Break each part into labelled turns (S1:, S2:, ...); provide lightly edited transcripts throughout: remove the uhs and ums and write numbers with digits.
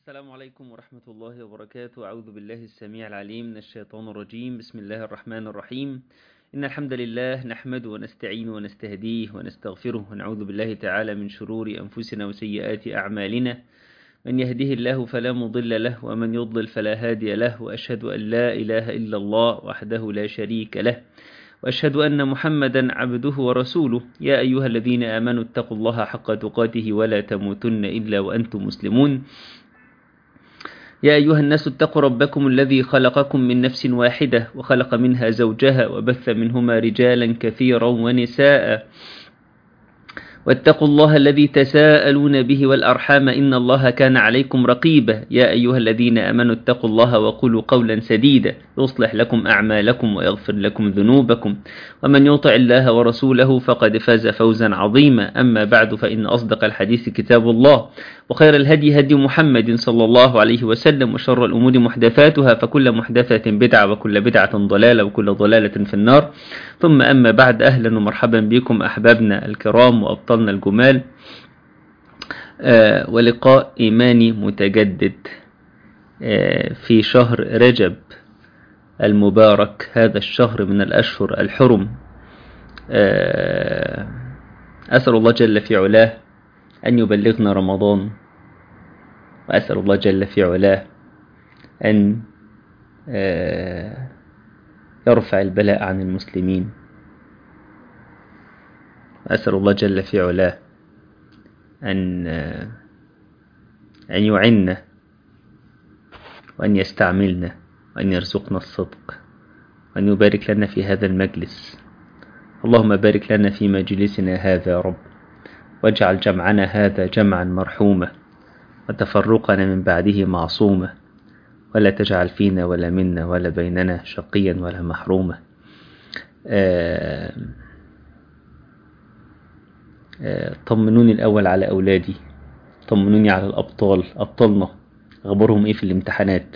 S1: السلام عليكم ورحمة الله وبركاته. أعوذ بالله السميع العليم من الشيطان الرجيم. بسم الله الرحمن الرحيم. إن الحمد لله نحمده ونستعينه ونستهديه ونستغفره ونعوذ بالله تعالى من شرور أنفسنا وسيئات أعمالنا. من يهده الله فلا مضل له ومن يضلل فلا هادي له، وأشهد أن لا إله إلا الله وحده لا شريك له، وأشهد أن محمدا عبده ورسوله. يا أيها الذين آمنوا اتقوا الله حق تقاته ولا تموتن إلا وأنتم مسلمون. يا أيها الناس اتقوا ربكم الذي خلقكم من نفس واحدة وخلق منها زوجها وبث منهما رجالا كثيرا ونساء، واتقوا الله الذي تساءلون به والأرحام إن الله كان عليكم رقيبا. يا أيها الذين آمنوا اتقوا الله وقولوا قولا سديدا يصلح لكم أعمالكم ويغفر لكم ذنوبكم، ومن يطع الله ورسوله فقد فاز فوزا عظيما. أما بعد، فإن أصدق الحديث كتاب الله، وخير الهدي هدي محمد صلى الله عليه وسلم، وشر الأمور محدثاتها، فكل محدثة بدعة وكل بدعة ضلالة وكل ضلالة في النار. ثم أما بعد، أهلا ومرحبا بكم أحبابنا الكرام وأبطالنا الجمال، ولقاء إيماني متجدد في شهر رجب المبارك، هذا الشهر من الأشهر الحرم. أسأل الله جل في علاه أن يبلغنا رمضان، وأسأل الله جل في علاه أن يرفع البلاء عن المسلمين، وأسأل الله جل في علاه أن يعنا وأن يستعملنا وأن يرزقنا الصدق وأن يبارك لنا في هذا المجلس. اللهم بارك لنا في مجلسنا هذا يا رب، واجعل جمعنا هذا جمعا مرحوما، وتفرقنا من بعده معصوما، ولا تجعل فينا ولا منا ولا بيننا شقيا ولا محروما. طمنوني الأول على أولادي، طمنوني على الأبطال، أبطالنا أخبرهم إيه في الامتحانات،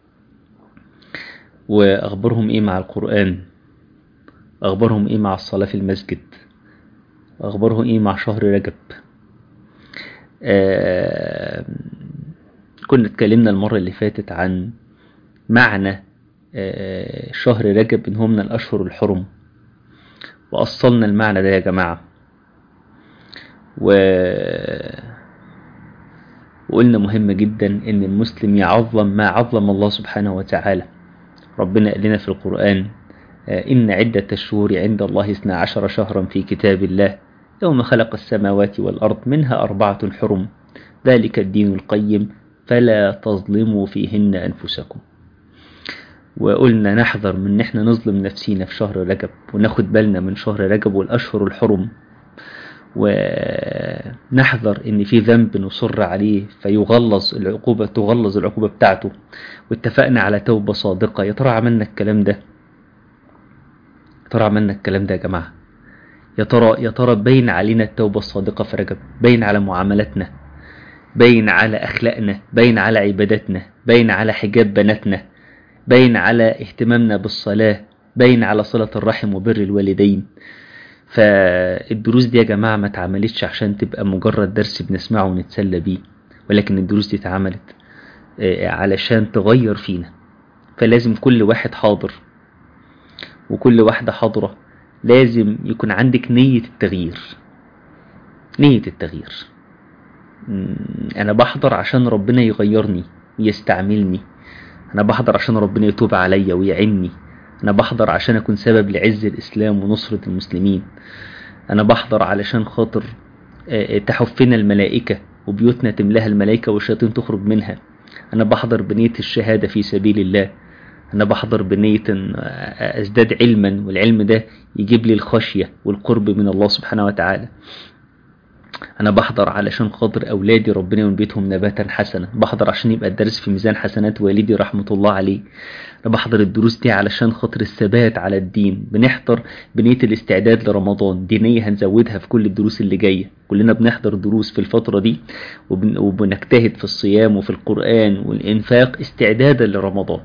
S1: وأخبرهم إيه مع القرآن، أخبرهم إيه مع الصلاة في المسجد، أخبرهم إيه مع شهر رجب. كنا اتكلمنا المرة اللي فاتت عن معنى شهر رجب إن هو من الأشهر الحرم، وأصلنا المعنى ده يا جماعة، وقلنا مهم جدا إن المسلم يعظم ما عظم الله سبحانه وتعالى. ربنا قال لنا في القرآن: إن عدة الشهور عند الله 12 شهرا في كتاب الله يوم خلق السماوات والأرض منها 4 حرم ذلك الدين القيم فلا تظلموا فيهن أنفسكم. وقلنا نحذر من إحنا نظلم نفسينا في شهر رجب، وناخد بالنا من شهر رجب والأشهر الحرم، ونحذر إن في ذنب نصر عليه فيغلظ العقوبة، تغلظ العقوبة بتاعته. واتفقنا على توبة صادقة. يا ترى عملنا الكلام ده؟ يا ترى عملنا الكلام ده يا جماعة؟ يا ترى باين علينا التوبة الصادقة في رجب؟ باين على معاملاتنا، باين على أخلاقنا، باين على عباداتنا، باين على حجاب بناتنا، باين على اهتمامنا بالصلاة، باين على صلة الرحم وبر الوالدين. فالدروس دي يا جماعة ما اتعملتش عشان تبقى مجرد درس بنسمعه ونتسلى بيه، ولكن الدروس دي اتعملت علشان تغير فينا. فلازم كل واحد حاضر وكل واحدة حاضرة لازم يكون عندك نية التغيير. نية التغيير. أنا بحضر عشان ربنا يغيرني ويستعملني، أنا بحضر عشان ربنا يتوب عليا ويعني، أنا بحضر عشان أكون سبب لعز الإسلام ونصرة المسلمين، أنا بحضر علشان خاطر تحفنا الملائكة وبيوتنا تملاها الملائكة والشياطين تخرج منها، أنا بحضر بنية الشهادة في سبيل الله، أنا بحضر بنية أن أزداد علما، والعلم ده يجيب لي الخشية والقرب من الله سبحانه وتعالى. أنا بحضر علشان خاطر أولادي ربنا ينبتهم نباتا حسنا، بحضر عشان يبقى الدرس في ميزان حسنات والدي رحمة الله عليه. أنا بحضر الدروس دي علشان خاطر الثبات على الدين. بنحضر بنية الاستعداد لرمضان، دي نية هنزودها في كل الدروس اللي جاية. كلنا بنحضر دروس في الفترة دي وبنجتهد في الصيام وفي القرآن والإنفاق استعدادا لرمضان.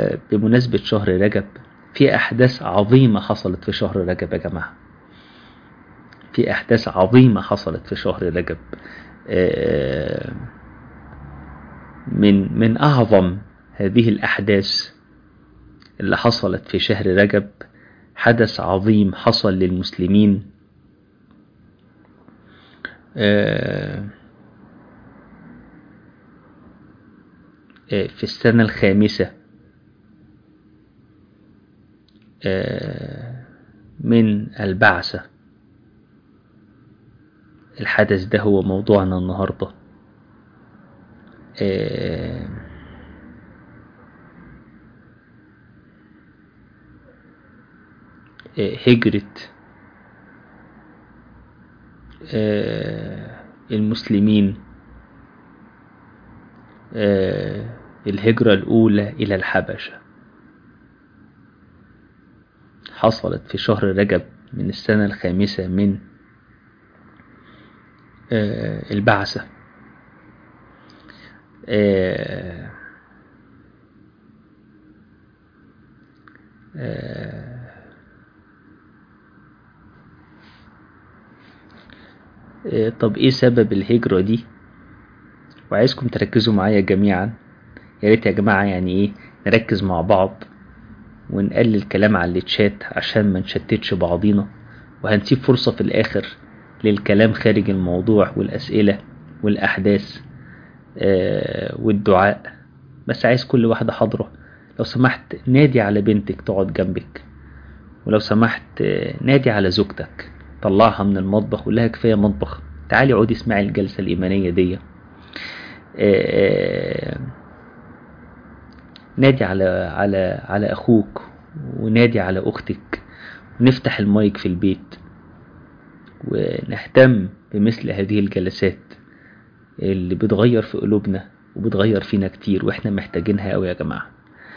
S1: وبمناسبة شهر رجب في أحداث عظيمة حصلت في شهر رجب يا جماعة. في أحداث عظيمة حصلت في شهر رجب. من أعظم هذه الأحداث اللي حصلت في شهر رجب حدث عظيم حصل للمسلمين في السنة الخامسة من البعثة. الحدث ده هو موضوعنا النهاردة. هجرة المسلمين، الهجرة الأولى إلى الحبشة حصلت في شهر رجب من السنة الخامسة من البعثة. طب ايه سبب الهجرة دي؟ وعايزكم تركزوا معايا جميعا، يا ريت يا جماعة يعني ايه نركز مع بعض ونقلل كلام على الشات عشان ما نشتتش بعضينا، وهنسيب فرصة في الآخر للكلام خارج الموضوع والأسئلة والأحداث والدعاء. بس عايز كل واحدة حاضرة لو سمحت نادي على بنتك تقعد جنبك، ولو سمحت نادي على زوجتك طلعها من المطبخ وقول لها كفاية مطبخ، تعالي عودي اسمعي الجلسة الإيمانية دي. نادي على أخوك ونادي على أختك، ونفتح المايك في البيت ونهتم بمثل هذه الجلسات اللي بتغير في قلوبنا وبتغير فينا كتير، واحنا محتاجينها قوي يا جماعة.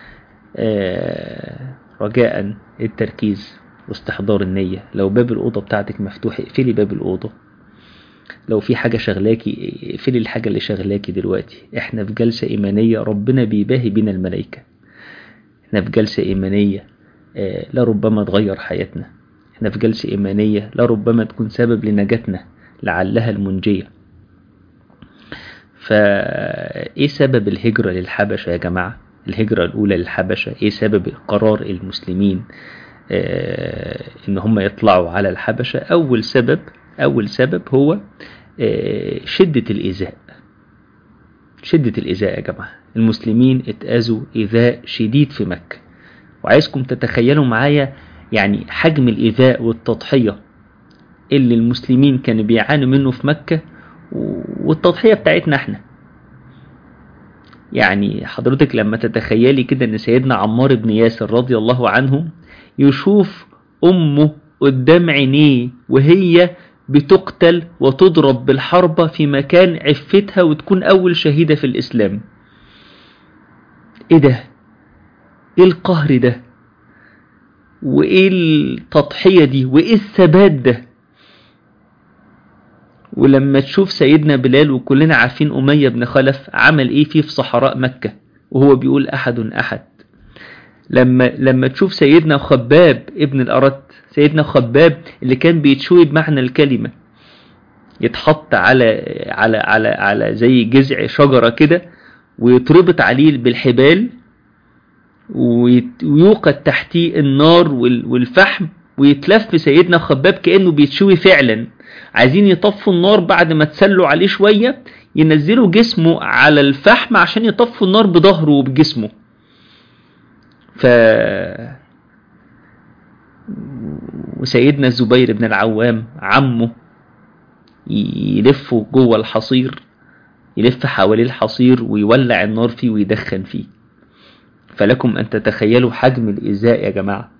S1: رجاء التركيز واستحضار النية. لو باب الأوضة بتاعتك مفتوح اقفلي باب الأوضة، لو في حاجة شغلاكي اقفلي الحاجة اللي شغلاكي دلوقتي. احنا في جلسة إيمانية ربنا بيباهي بنا الملائكة، احنا في جلسة إيمانية لربما تغير حياتنا، احنا في جلسة إيمانية لربما تكون سبب لنجاتنا لعلها المنجية. فايه سبب الهجرة للحبشة يا جماعة؟ الهجرة الأولى للحبشة ايه سبب قرار المسلمين ان هم يطلعوا على الحبشة؟ أول سبب هو شدة الإيذاء. شدة الإيذاء يا جماعة، المسلمين اتأذوا إيذاء شديد في مكة، وعايزكم تتخيلوا معايا يعني حجم الإيذاء والتضحية اللي المسلمين كانوا بيعانوا منه في مكة والتضحية بتاعتنا احنا. يعني حضرتك لما تتخيلي كده ان سيدنا عمار بن ياسر رضي الله عنه يشوف أمه قدام عينيه وهي بتقتل وتضرب بالحربة في مكان عفتها وتكون أول شهيدة في الإسلام، إيه ده؟ إيه القهر ده؟ وإيه التضحية دي؟ وإيه الثبات ده؟ ولما تشوف سيدنا بلال، وكلنا عارفين أمية بن خلف عمل إيه فيه في صحراء مكة وهو بيقول أحد أحد. لما تشوف سيدنا خباب ابن الأرت، سيدنا خباب اللي كان بيتشوي بمعنى الكلمة، يتحط على زي جذع شجرة كده ويتربط عليه بالحبال ويوقد تحتيه النار والفحم ويتلف سيدنا خباب كأنه بيتشوي فعلا. عايزين يطفوا النار بعد ما تسلوا عليه شوية ينزلوا جسمه على الفحم عشان يطفوا النار بظهره وبجسمه. وسيدنا الزبير بن العوام عمه يلفه جوه الحصير، يلف حواليه الحصير ويولع النار فيه ويدخن فيه. فلكم أن تتخيلوا حجم الإيذاء يا جماعة.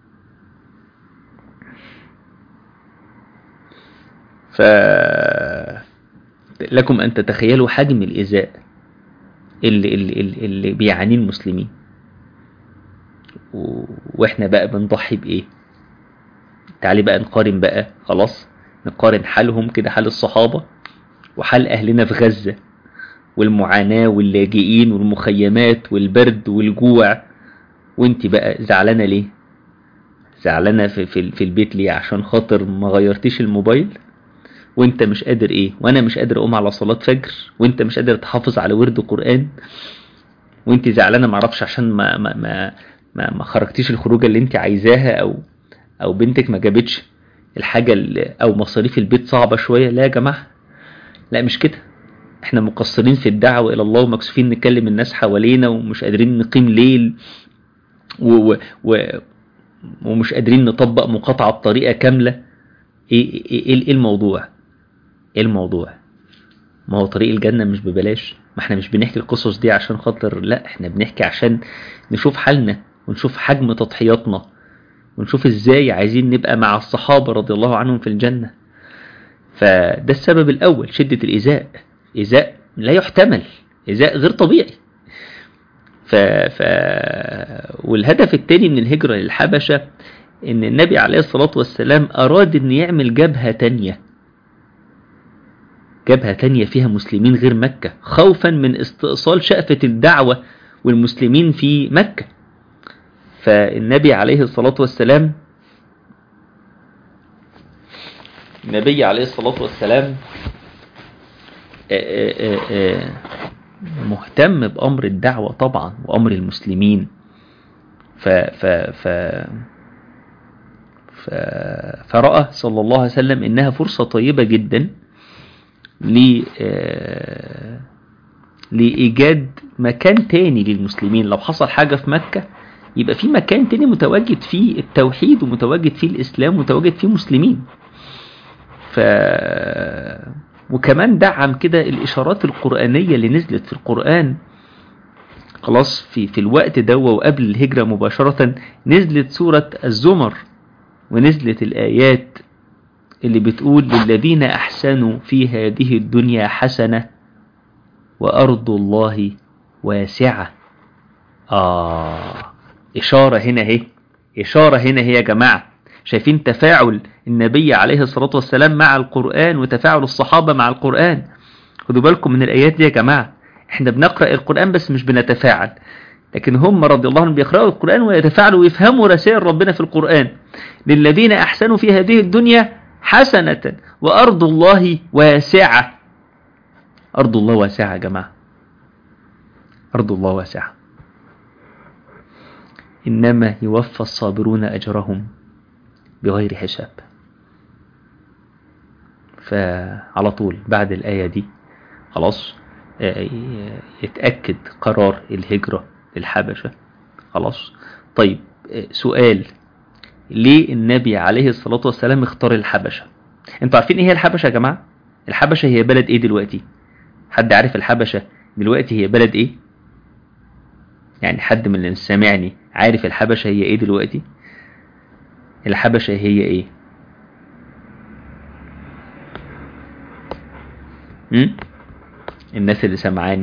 S1: لكم أن تتخيلوا حجم الإيذاء اللي بيعانيه المسلمين. وإحنا بقى بنضحي بإيه؟ تعالي بقى نقارن بقى، خلاص نقارن حالهم كده، حال الصحابة وحال أهلنا في غزة والمعاناة واللاجئين والمخيمات والبرد والجوع. وانت بقى زعلانة ليه؟ زعلانة في البيت ليه؟ عشان خاطر ما غيرتيش الموبايل، وانت مش قادر ايه، وانا مش قادر اقوم على صلاة فجر، وانت مش قادر تحافظ على ورد قرآن، وانت زعلانة معرفش عشان ما خرجتيش الخروجة اللي انت عايزاها، او بنتك ما جابتش الحاجة او مصاريف البيت صعبة شوية. لا يا جماعة، لا مش كده. احنا مقصرين في الدعوة الى الله، ومكسوفين نكلم الناس حوالينا، ومش قادرين نقيم ليل، و... و... ومش قادرين نطبق مقاطعة بطريقة كاملة. ايه الموضوع؟ ايه الموضوع؟ ما هو طريق الجنة مش ببلاش. ما احنا مش بنحكي القصص دي عشان خاطر، لا احنا بنحكي عشان نشوف حالنا، ونشوف حجم تضحياتنا، ونشوف ازاي عايزين نبقى مع الصحابة رضي الله عنهم في الجنة. فده السبب الأول، شدة الإيذاء، إيذاء لا يحتمل، إيذاء غير طبيعي. ف... ف... والهدف الثاني من الهجرة للحبشة، إن النبي عليه الصلاة والسلام أراد إن يعمل جبهة تانية، جبهة تانية فيها مسلمين غير مكة، خوفا من استئصال شأفة الدعوة والمسلمين في مكة. فالنبي عليه الصلاة والسلام النبي عليه الصلاة والسلام مهتم بأمر الدعوة طبعا، وأمر المسلمين. ف ف ف ف فرأى صلى الله عليه وسلم إنها فرصة طيبة جدا لإيجاد مكان تاني للمسلمين. لو حصل حاجة في مكة، يبقى في مكان تاني متواجد فيه التوحيد، ومتواجد فيه الإسلام، ومتواجد فيه مسلمين. وكمان دعم كده الإشارات القرآنية اللي نزلت في القرآن. خلاص في الوقت ده وقبل الهجرة مباشرة نزلت سورة الزمر، ونزلت الآيات اللي بتقول: للذين أحسنوا في هذه الدنيا حسنة وأرض الله واسعة. إشارة هنا هي، إشارة هنا هي يا جماعة. شايفين تفاعل النبي عليه الصلاة والسلام مع القرآن، وتفاعل الصحابة مع القرآن؟ خدوا بالكم من الآيات دي يا جماعة. احنا بنقرأ القرآن بس مش بنتفاعل، لكن هم رضي الله عنهم بيقرأوا القرآن ويتفاعلوا ويفهموا رسائل ربنا في القرآن. للذين أحسنوا في هذه الدنيا حسنة وأرض الله واسعة. أرض الله واسعة يا جماعة، أرض الله واسعة. إنما يوفى الصابرون أجرهم بغير حساب. فعلى طول بعد الآية دي خلاص يتأكد قرار الهجرة للحبشة. خلاص. طيب سؤال: ليه النبي عليه الصلاة والسلام اختار الحبشة؟ انتوا عارفين ايه هي الحبشة يا جماعة؟ الحبشة هي بلد ايه دلوقتي؟ حد عارف الحبشة دلوقتي هي بلد ايه؟ يعني حد من اللي سامعني عارف الحبشة هي ايه دلوقتي؟ الحبشة هي ايه؟ الناس اللي سمعاني،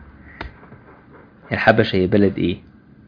S1: الحبشة هي بلد ايه؟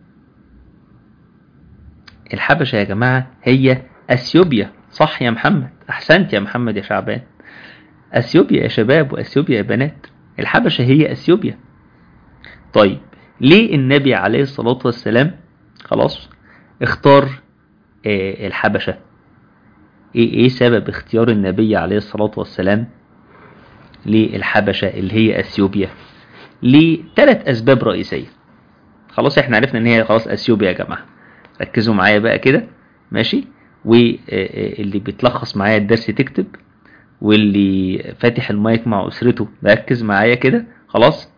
S1: الحبشة يا جماعة هي اثيوبيا. صح يا محمد، احسنت يا محمد يا شعبان. اثيوبيا يا شباب، واثيوبيا يا بنات. الحبشة هي اثيوبيا. طيب ليه النبي عليه الصلاة والسلام خلاص اختار الحبشة؟ ايه سبب اختيار النبي عليه الصلاة والسلام للحبشة اللي هي اثيوبيا؟ لثلاث اسباب رئيسية. خلاص احنا عرفنا ان هي خلاص اثيوبيا يا جماعة. ركزوا معايا بقى كده، ماشي؟ واللي بيتلخص معايا الدرس تكتب، واللي فاتح المايك مع اسرته ركز معايا كده. خلاص.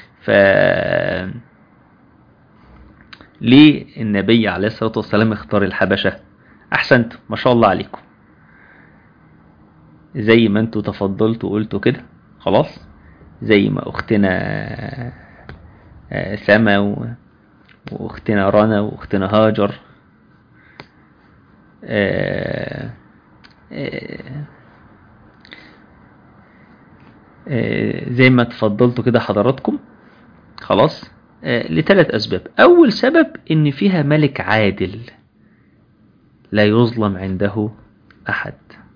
S1: ليه النبي عليه الصلاة والسلام اختار الحبشة؟ احسنت، ما شاء الله عليكم، زي ما انتوا تفضلتوا قلتوا كده. خلاص. زي ما اختنا سما، واختنا رنا، واختنا هاجر زي ما تفضلتوا كده حضراتكم. خلاص. لثلاث أسباب. أول سبب إن فيها ملك عادل لا يظلم عنده أحد،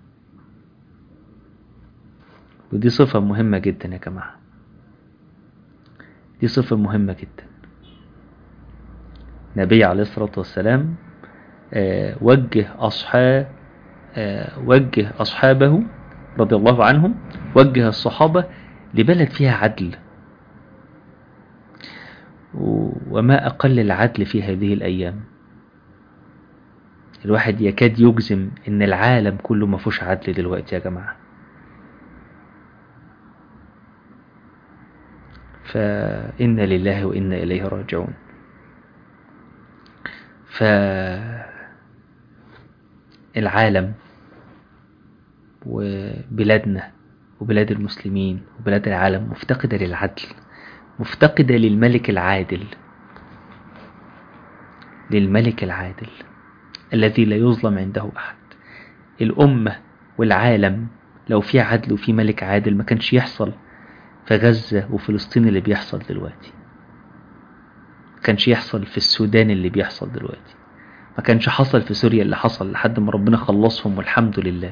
S1: ودي صفة مهمة جدا يا جماعة، دي صفة مهمة جدا. النبي عليه الصلاة والسلام وجه أصحابه رضي الله عنهم، وجه الصحابة لبلد فيها عدل. وما أقل العدل في هذه الأيام. الواحد يكاد يجزم إن العالم كله ما فيهوش عدل دلوقتي يا جماعة. فإنا لله وإنا إليه راجعون. فالعالم وبلادنا وبلاد المسلمين وبلاد العالم مفتقدة للعدل، مفتقدة للملك العادل، للملك العادل الذي لا يظلم عنده أحد. الأمة والعالم لو في عدل وفي ملك عادل ما كانش يحصل في غزة وفلسطين اللي بيحصل دلوقتي، ما كانش يحصل في السودان اللي بيحصل دلوقتي، ما كانش حصل في سوريا اللي حصل لحد ما ربنا خلصهم والحمد لله.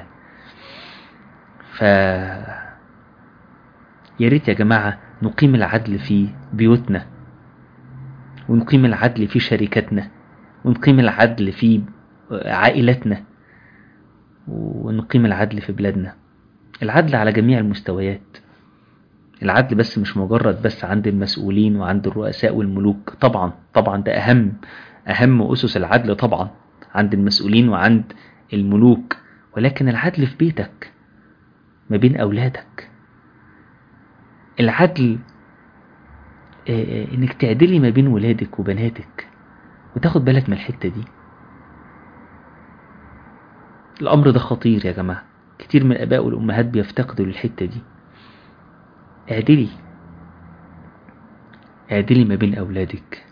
S1: يا ريت يا جماعة نقيم العدل في بيوتنا، ونقيم العدل في شركاتنا، ونقيم العدل في عائلتنا، ونقيم العدل في بلادنا. العدل على جميع المستويات. العدل بس مش مجرد بس عند المسؤولين وعند الرؤساء والملوك، طبعا ده أهم أسس العدل طبعا عند المسؤولين وعند الملوك، ولكن العدل في بيتك ما بين أولادك. العدل إنك تعدلي ما بين ولادك وبناتك وتاخد بالك من الحتة دي. الأمر ده خطير يا جماعة، كتير من الآباء والأمهات بيفتقدوا للحتة دي. اعدلي ما بين أولادك.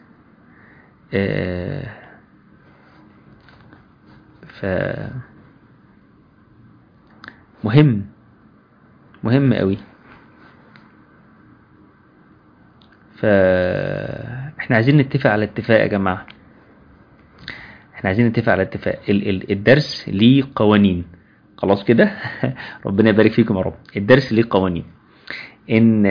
S1: مهم قوي. فاحنا عايزين نتفق على اتفاق يا جماعة، احنا عايزين نتفق على اتفاق. الدرس ليه قوانين، خلاص كده. ربنا يبارك فيكم يا رب. الدرس ليه قوانين، ان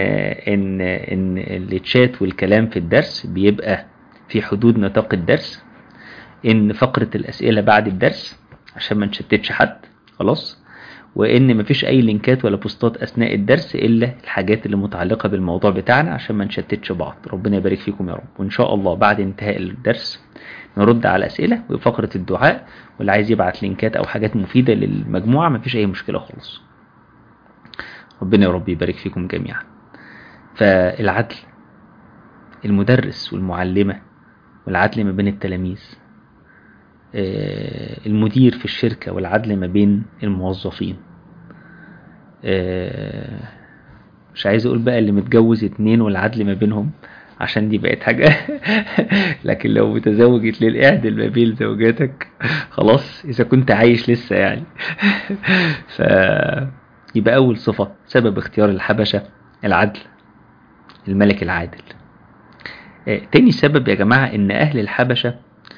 S1: التشات والكلام في الدرس بيبقى في حدود نطاق الدرس، ان فقرة الاسئلة بعد الدرس عشان ما نشتتش حد، خلاص، وان مفيش اي لينكات ولا بوستات اثناء الدرس الا الحاجات اللي متعلقة بالموضوع بتاعنا عشان ما نشتتش بعض. ربنا يبارك فيكم يا رب. وان شاء الله بعد انتهاء الدرس نرد على الاسئلة وفقرة الدعاء، واللي عايز يبعت لينكات او حاجات مفيدة للمجموعة مفيش اي مشكلة خالص. ربنا يا رب يبارك فيكم جميعا. فالعدل، المدرس والمعلمة، والعدل ما بين التلاميذ، المدير في الشركة، والعدل ما بين الموظفين. مش عايز اقول بقى اللي متجوز 2 والعدل ما بينهم عشان دي بقت حاجة لكن لو متزوج تلاقي اعدل ما بين زوجاتك، خلاص اذا كنت عايش لسه يعني. يبقى اول صفة سبب اختيار الحبشة العدل، الملك العادل. تاني سبب يا جماعة ان اهل الحبشة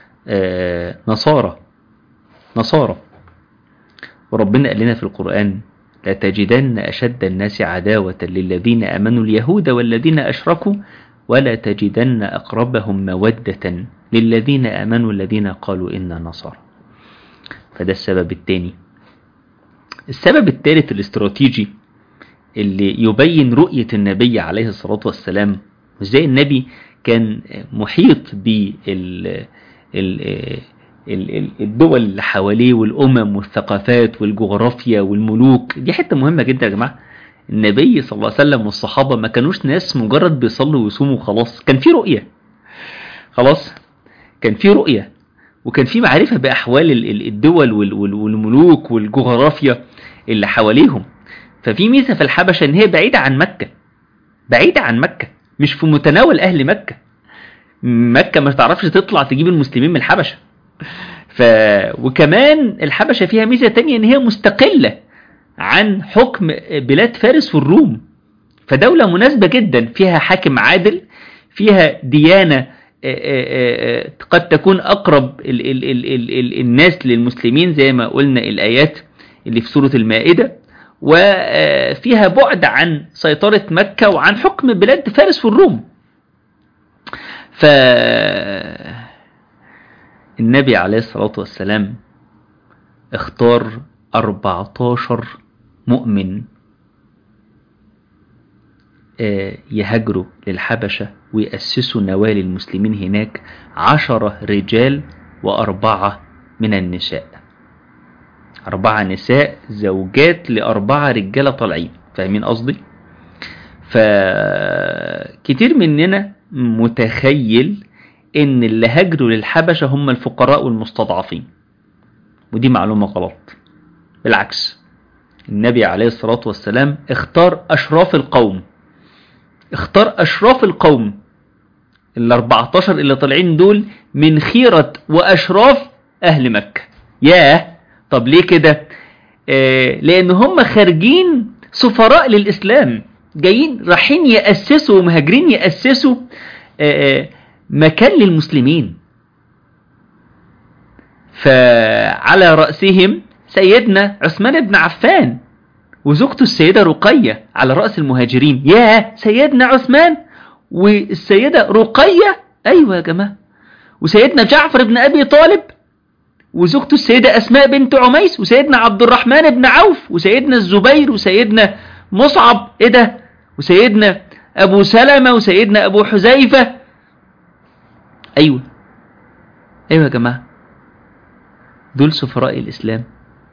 S1: نصارى، وربنا قال لنا في القرآن: لا تجدن أشد الناس عداوة للذين آمنوا اليهود والذين أشركوا ولا تجدن أقربهم مودة للذين آمنوا الذين قالوا إنا نصارى. فده السبب الثاني. السبب الثالث الاستراتيجي اللي يبين رؤية النبي عليه الصلاة والسلام، وازاي النبي كان محيط الدول اللي حواليه والأمم والثقافات والجغرافيا والملوك. دي حتة مهمة جدا يا جماعة. النبي صلى الله عليه وسلم والصحابة ما كانوش ناس مجرد بيصلوا ويصوموا خلاص، كان في رؤية، خلاص كان في رؤية، وكان في معرفة بأحوال الدول والملوك والجغرافيا اللي حواليهم. ففي ميزة في الحبشة ان هي بعيدة عن مكة، مش في متناول أهل مكة. مكة ما تعرفش تطلع تجيب المسلمين من الحبشة. وكمان الحبشة فيها ميزة تانية ان هي مستقلة عن حكم بلاد فارس والروم، فدولة مناسبة جدا، فيها حاكم عادل، فيها ديانة قد تكون أقرب الناس للمسلمين زي ما قلنا الآيات اللي في سورة المائدة، وفيها بعد عن سيطرة مكة وعن حكم بلاد فارس والروم. النبي عليه الصلاة والسلام اختار 14 مؤمن يهاجروا للحبشة ويأسسوا نوال المسلمين هناك، 10 رجال و4 من النساء. 4 نساء زوجات ل4 رجالة طالعين، فاهمين قصدي؟ فكتير مننا متخيل ان اللي هاجروا للحبشة هم الفقراء والمستضعفين، ودي معلومة غلط. بالعكس، النبي عليه الصلاة والسلام اختار أشراف القوم، اختار أشراف القوم. 14 اللي طالعين دول من خيرة وأشراف أهل مكة. ياه، طب ليه كده؟ لأن هم خارجين سفراء للإسلام، جايين رايحين يأسسوا ومهاجرين يأسسوا مكان للمسلمين. فعلى رأسهم سيدنا عثمان بن عفان وزوجته السيدة رقية على رأس المهاجرين. يا سيدنا عثمان والسيدة رقية، أيوة يا جماعة، وسيدنا جعفر بن أبي طالب وزوجته السيدة أسماء بنت عميس، وسيدنا عبد الرحمن بن عوف، وسيدنا الزبير، وسيدنا مصعب، إيه ده، وسيدنا أبو سلمة، وسيدنا أبو حذيفة. أيوة يا جماعة، دول سفراء الإسلام،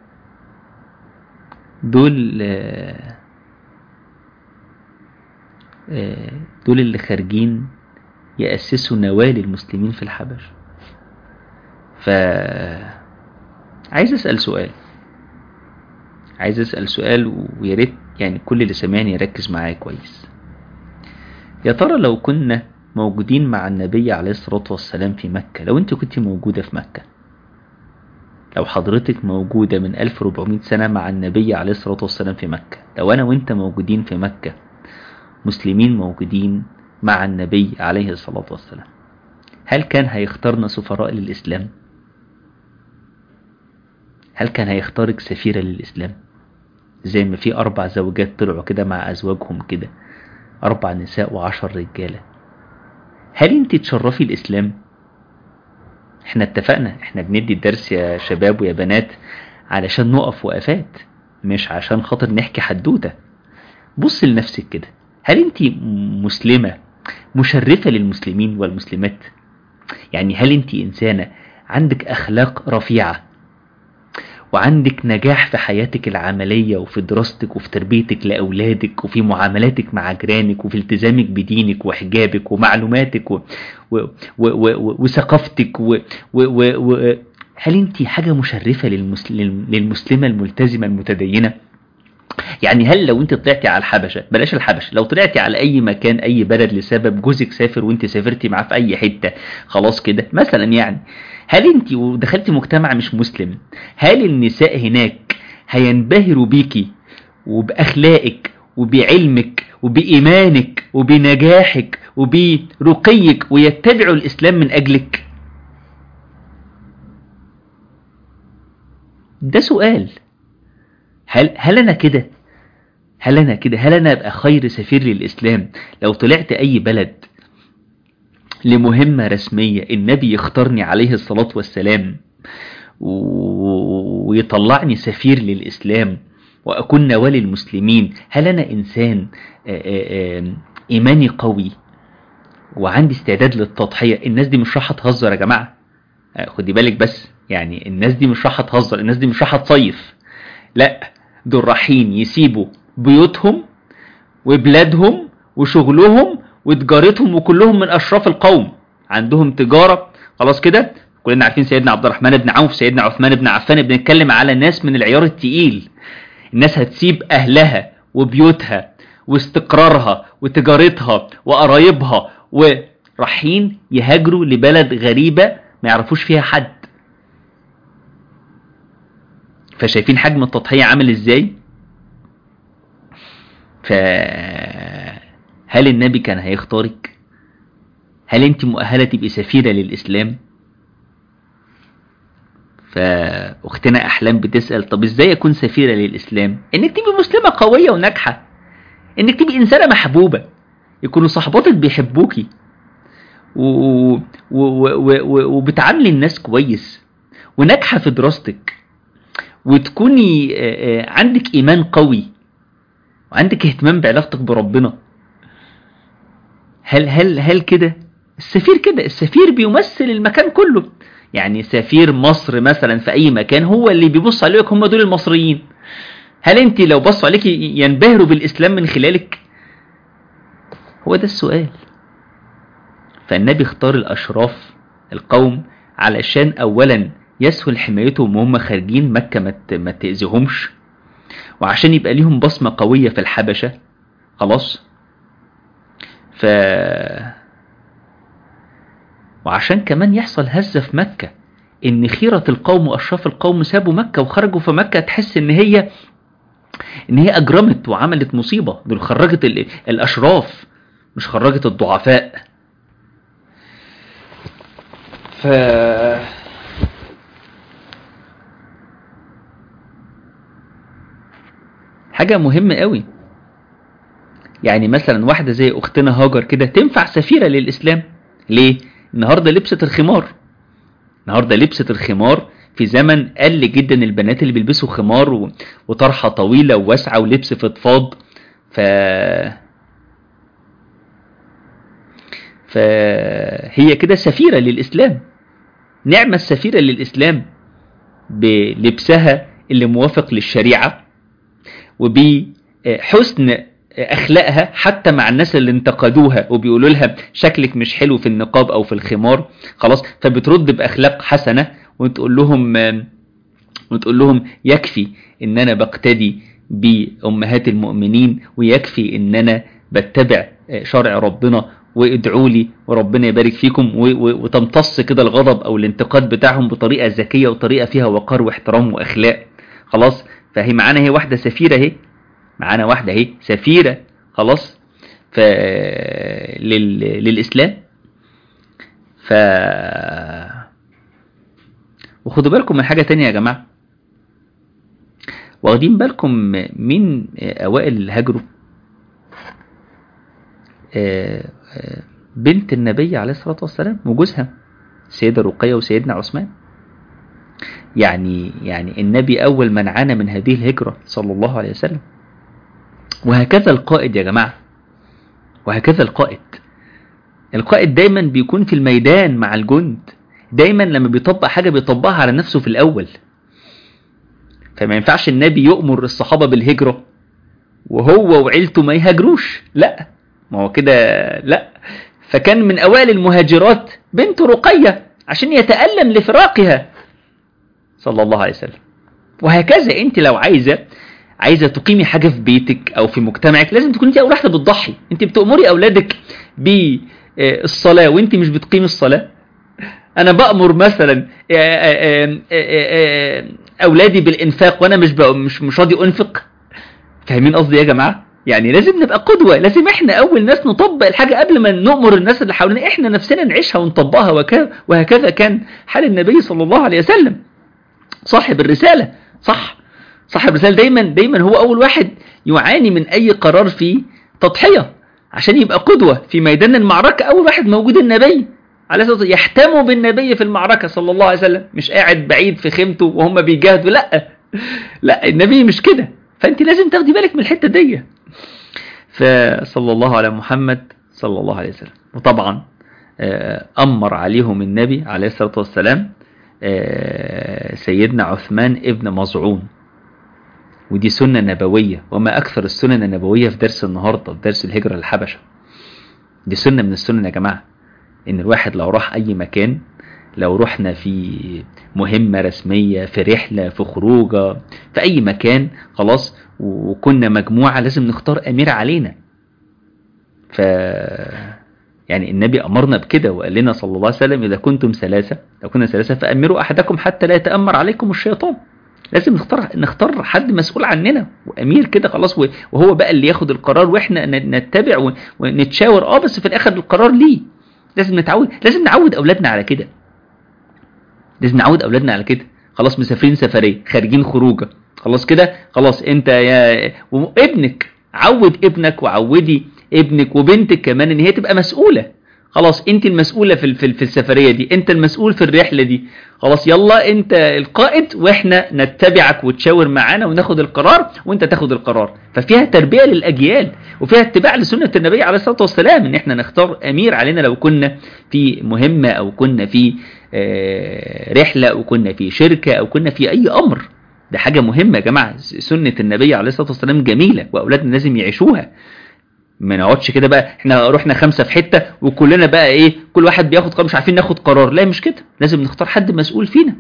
S1: دول اللي خارجين يأسسوا نوال المسلمين في الحبش. عايز أسأل سؤال ويا ريت يعني كل اللي سمعني يركز معايا كويس. يا ترى لو كنا موجودين مع النبي عليه الصلاة والسلام في مكة، لو انت كنت موجودة في مكة، لو حضرتك موجودة من 1400 سنة مع النبي عليه الصلاة والسلام في مكة، لو أنا وإنت موجودين في مكة مسلمين موجودين مع النبي عليه الصلاة والسلام، هل كان هيختارنا سفراء للإسلام؟ هل كان هيختارك سفيرة للإسلام؟ زي ما في 4 زوجات طلعوا كده مع أزواجهم كده، 4 نساء و10 رجالة، هل انت تشرفي الإسلام؟ احنا اتفقنا احنا بندي الدرس يا شباب ويا بنات علشان نقف وقفات، مش عشان خاطر نحكي حدوتة. بص لنفسك كده، هل انت مسلمة مشرفة للمسلمين والمسلمات؟ يعني هل انت إنسانة عندك أخلاق رفيعة، وعندك نجاح في حياتك العملية وفي دراستك وفي تربيتك لأولادك وفي معاملاتك مع جيرانك وفي التزامك بدينك وحجابك ومعلوماتك وثقافتك هل انت حاجة مشرفة للمسلمة الملتزمة المتدينة؟ يعني هل لو انت طلعتي على الحبشة، بلاش الحبشة، لو طلعتي على اي مكان اي بلد لسبب جوزك سافر وانت سافرتي معاه في اي حتة خلاص كده مثلا، يعني هل انت ودخلتي مجتمع مش مسلم، هل النساء هناك هينبهروا بيكي وبأخلاقك وبعلمك وبإيمانك وبنجاحك وبرقيك ويتبعوا الإسلام من أجلك؟ ده سؤال. هل أنا كده؟ هل أنا أبقى خير سفير للإسلام لو طلعت أي بلد لمهمة رسمية النبي يختارني عليه الصلاة والسلام ويطلعني سفير للإسلام وأكون نوال المسلمين؟ هل أنا إنسان إيماني قوي وعندي استعداد للتضحية؟ الناس دي مش راح تهزر يا جماعة، خدي بالك بس، يعني الناس دي مش راح تهزر، الناس دي مش راح تصيف، لا، دول رايحين يسيبوا بيوتهم وبلادهم وشغلهم وتجارتهم، وكلهم من أشراف القوم عندهم تجارة خلاص كده. كلنا عارفين سيدنا عبد الرحمن بن عوف، سيدنا عثمان بن عفان، بنتكلم على ناس من العيار التقيل. الناس هتسيب أهلها وبيوتها واستقرارها وتجارتها وقرايبها ورايحين يهاجروا لبلد غريبة ما يعرفوش فيها حد. فشايفين حجم التضحية عامل ازاي؟ هل النبي كان هيختارك؟ هل انت مؤهلة تبقي سفيرة للإسلام؟ فأختنا أحلام بتسأل طب ازاي أكون سفيرة للإسلام؟ انك تبقي مسلمة قوية وناجحة، انك تبقي إنسانة محبوبة، يكونوا صحباتك بيحبوكي، وبتعاملي الناس كويس وناجحة في دراستك وتكوني عندك إيمان قوي وعندك اهتمام بعلاقتك بربنا، هل كده؟ السفير كده، السفير بيمثل المكان كله. يعني سفير مصر مثلا في أي مكان هو اللي بيبص عليك هم دول المصريين. هل انت لو بصوا عليك ينبهروا بالإسلام من خلالك؟ هو ده السؤال. فالنبي اختار الأشراف القوم علشان أولا يسهل حمايتهم وهم خارجين مكة ما تأذيهمش، وعشان يبقى ليهم بصمة قوية في الحبشة. خلاص. وعشان كمان يحصل هزة في مكة، ان خيرة القوم وأشراف القوم سابوا مكة وخرجوا في مكة، تحس ان هي أجرمت وعملت مصيبة. دول خرجت الأشراف مش خرجت الضعفاء. حاجة مهمة قوي. يعني مثلا واحدة زي أختنا هاجر كده تنفع سفيرة للإسلام. ليه؟ النهاردة لبست الخمار في زمن قل جدا البنات اللي بيلبسوا خمار وطرحة طويلة وواسعة ولبس فضفاض. فهي كده سفيرة للإسلام. نعمة السفيرة للإسلام بلبسها اللي موافق للشريعة وبحسن أخلاقها حتى مع الناس اللي انتقدوها وبيقولوا لها شكلك مش حلو في النقاب أو في الخمار. خلاص. فبترد بأخلاق حسنة وتقول لهم يكفي إن أنا بقتدي بأمهات المؤمنين، ويكفي إن أنا بتبع شرع ربنا، وادعوا لي وربنا يبارك فيكم. وتمتص كده الغضب أو الانتقاد بتاعهم بطريقة ذكية وطريقة فيها وقار واحترام وأخلاق. خلاص. فهي معانا هي واحدة سفيرة اهي، معانا واحدة اهي سفيرة. خلاص. للإسلام. وخدوا بالكم من حاجة تانية يا جماعة. واخدين بالكم من أوائل الهجرة بنت النبي عليه الصلاة والسلام وجوزها سيدة رقية وسيدنا عثمان. يعني النبي أول من عانى من هذه الهجرة صلى الله عليه وسلم. وهكذا القائد يا جماعة، وهكذا القائد دايما بيكون في الميدان مع الجند. دايما لما بيطبق حاجة بيطبقها على نفسه في الأول. فما ينفعش النبي يؤمر الصحابة بالهجرة وهو وعيلته ما يهاجروش. لا، ما هو كده لا. فكان من أوائل المهاجرات بنت رقية عشان يتألم لفراقها صلى الله عليه وسلم. وهكذا انت لو عايزة تقيمي حاجة في بيتك أو في مجتمعك لازم تكون انت أول واحدة بتضحي. انت بتأمري أولادك بالصلاة وانت مش بتقيمي الصلاة. أنا بأمر مثلا أولادي بالإنفاق وأنا مش راضي أنفق. فاهمين قصدي يا جماعة؟ يعني لازم نبقى قدوة. لازم احنا أول ناس نطبق الحاجة قبل ما نؤمر الناس اللي حوالينا. احنا نفسنا نعيشها ونطبقها. وهكذا كان حال النبي صلى الله عليه وسلم صاحب الرسالة. صاحب الرسالة دايما هو أول واحد يعاني من أي قرار فيه تضحية عشان يبقى قدوة في ميدان المعركة. أول واحد موجود النبي عليه الصلاة والسلام، يحتموا بالنبي في المعركة صلى الله عليه وسلم، مش قاعد بعيد في خيمته وهم بيجاهدوا. لا النبي مش كده. فأنت لازم تاخدي بالك من الحتة دي. فصلى الله على محمد صلى الله عليه وسلم. وطبعا أمر عليهم النبي عليه الصلاة والسلام سيدنا عثمان ابن مظعون. ودي سنة نبوية، وما أكثر السنن النبوية في درس النهاردة، في درس الهجرة للحبشة. دي سنة من السنن يا جماعة، إن الواحد لو راح أي مكان، لو رحنا في مهمة رسمية، في رحلة، في خروجة، في أي مكان، خلاص، وكنا مجموعة، لازم نختار أمير علينا. يعني النبي أمرنا بكده وقال لنا صلى الله عليه وسلم إذا كنتم ثلاثة، لو كنا ثلاثة فأمروا أحدكم حتى لا يتأمر عليكم الشيطان. لازم نختار حد مسؤول عننا وأمير كده خلاص، وهو بقى اللي ياخد القرار وإحنا نتبع ونتشاور. بس في الآخر القرار ليه. لازم نعود أولادنا على كده. خلاص مسافرين سفرية، خارجين خروجة، خلاص كده، خلاص انت يا ابنك عود ابنك وعودي ابنك وبنتك كمان ان هي تبقى مسؤولة. خلاص انت المسؤولة في السفرية دي، انت المسؤول في الرحلة دي، خلاص يلا انت القائد واحنا نتبعك وتشاور معانا وناخد القرار وانت تاخد القرار. ففيها تربية للأجيال وفيها اتباع لسنة النبي عليه الصلاة والسلام، ان احنا نختار امير علينا لو كنا في مهمة او كنا في رحلة او كنا في شركة او كنا في اي امر. ده حاجة مهمة يا جماعة، سنة النبي عليه الصلاة والسلام جميلة واولادنا لازم يعيشوها. ما نقعدش كده بقى احنا رحنا 5 في حتة وكلنا بقى ايه، كل واحد بياخد قرار مش عارفين ناخد قرار. لا مش كده، لازم نختار حد مسؤول فينا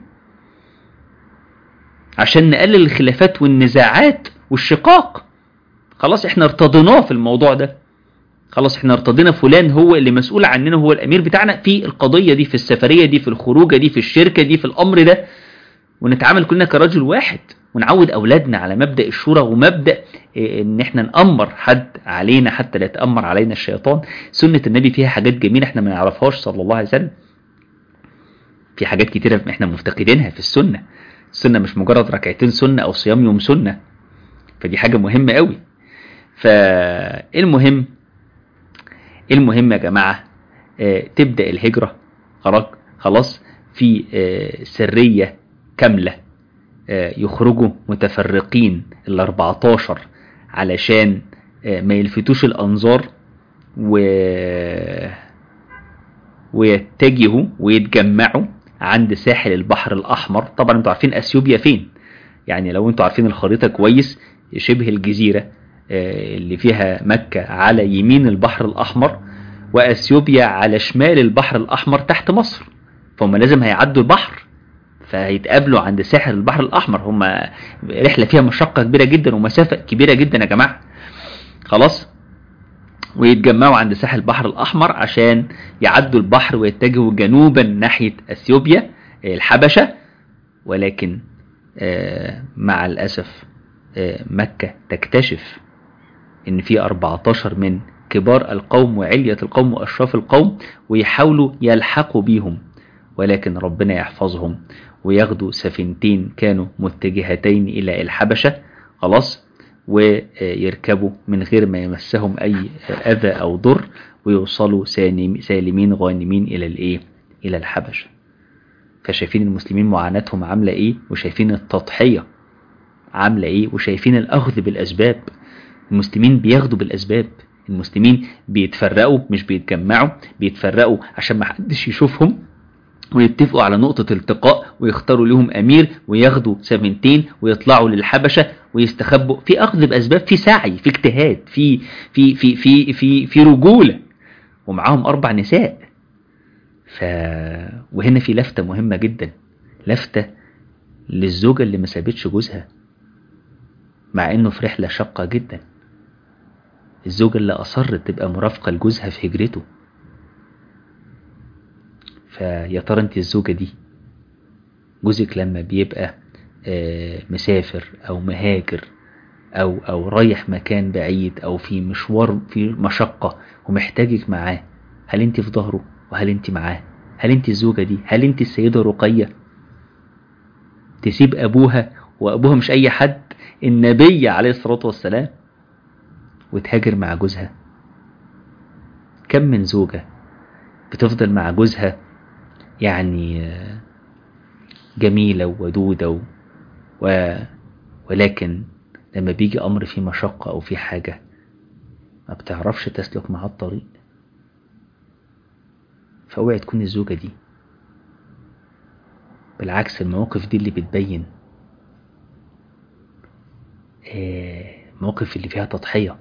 S1: عشان نقلل الخلافات والنزاعات والشقاق. خلاص احنا ارتضيناه في الموضوع ده، خلاص احنا ارتضينا فلان هو اللي مسؤول عننا، هو الامير بتاعنا في القضية دي، في السفرية دي، في الخروجة دي، في الشركة دي، في الامر ده، ونتعامل كلنا كرجل واحد، ونعود أولادنا على مبدأ الشورى ومبدأ إن إحنا نأمر حد علينا حتى لا يتأمر علينا الشيطان. سنة النبي فيها حاجات جميلة إحنا ما نعرفهاش صلى الله عليه وسلم. في حاجات كتيرة إحنا مفتقدينها في السنة. السنة مش مجرد ركعتين سنة أو صيام يوم سنة، فدي حاجة مهمة قوي. فالمهم يا جماعة تبدأ الهجرة خلاص في سرية كاملة، يخرجوا متفرقين 14 علشان ما يلفتوش الأنظار ويتجهوا ويتجمعوا عند ساحل البحر الأحمر. طبعا انتوا عارفين أثيوبيا فين، يعني لو انتوا عارفين الخريطة كويس، شبه الجزيرة اللي فيها مكة على يمين البحر الأحمر، وأثيوبيا على شمال البحر الأحمر تحت مصر، فهم لازم هيعدوا البحر، فهيتقابلوا عند ساحل البحر الأحمر. هم رحلة فيها مشقة كبيرة جدا ومسافة كبيرة جدا يا جماعة، خلاص، ويتجمعوا عند ساحل البحر الأحمر عشان يعدوا البحر ويتجهوا جنوبا ناحية أثيوبيا الحبشة. ولكن مع الأسف مكة تكتشف إن في 14 من كبار القوم وعلية القوم وأشراف القوم، ويحاولوا يلحقوا بيهم، ولكن ربنا يحفظهم وياخدوا سفينتين كانوا متجهتين إلى الحبشة، خلاص، ويركبوا من غير ما يمسهم أي أذى أو ضر، ويوصلوا سالمين غانمين إلى الحبشة. فشايفين المسلمين معاناتهم عاملة إيه، وشايفين التضحية عاملة إيه، وشايفين الأخذ بالأسباب. المسلمين بياخدوا بالأسباب، المسلمين بيتفرقوا مش بيتجمعوا، بيتفرقوا عشان ما حدش يشوفهم، ويتفقوا على نقطة التقاء ويختاروا لهم أمير وياخدوا سفينتين ويطلعوا للحبشة ويستخبوا. في أخذ بأسباب، في سعي، في اجتهاد، في رجولة، ومعاهم 4 نساء. وهنا في لفتة مهمة جدا، لفتة للزوجة اللي ما سابتش جوزها مع انه في رحلة شاقة جدا، الزوجة اللي أصرت تبقى مرافقة لجوزها في هجرته. فيا ترى انت الزوجة دي، جوزك لما بيبقى مسافر او مهاجر او رايح مكان بعيد او في مشوار في مشقة ومحتاجك معاه، هل انت في ظهره وهل انت معاه؟ هل انت الزوجة دي؟ هل انت السيدة رقية تسيب ابوها، وابوها مش اي حد، النبي عليه الصلاة والسلام، وتهاجر مع جوزها؟ كم من زوجة بتفضل مع جوزها يعني جميلة وودودة ولكن لما بيجي أمر فيه مشقة أو فيه حاجة ما بتعرفش تسلك معاه الطريق. فاوعي تكون الزوجة دي. بالعكس، المواقف دي اللي بتبين المواقف اللي فيها تضحية.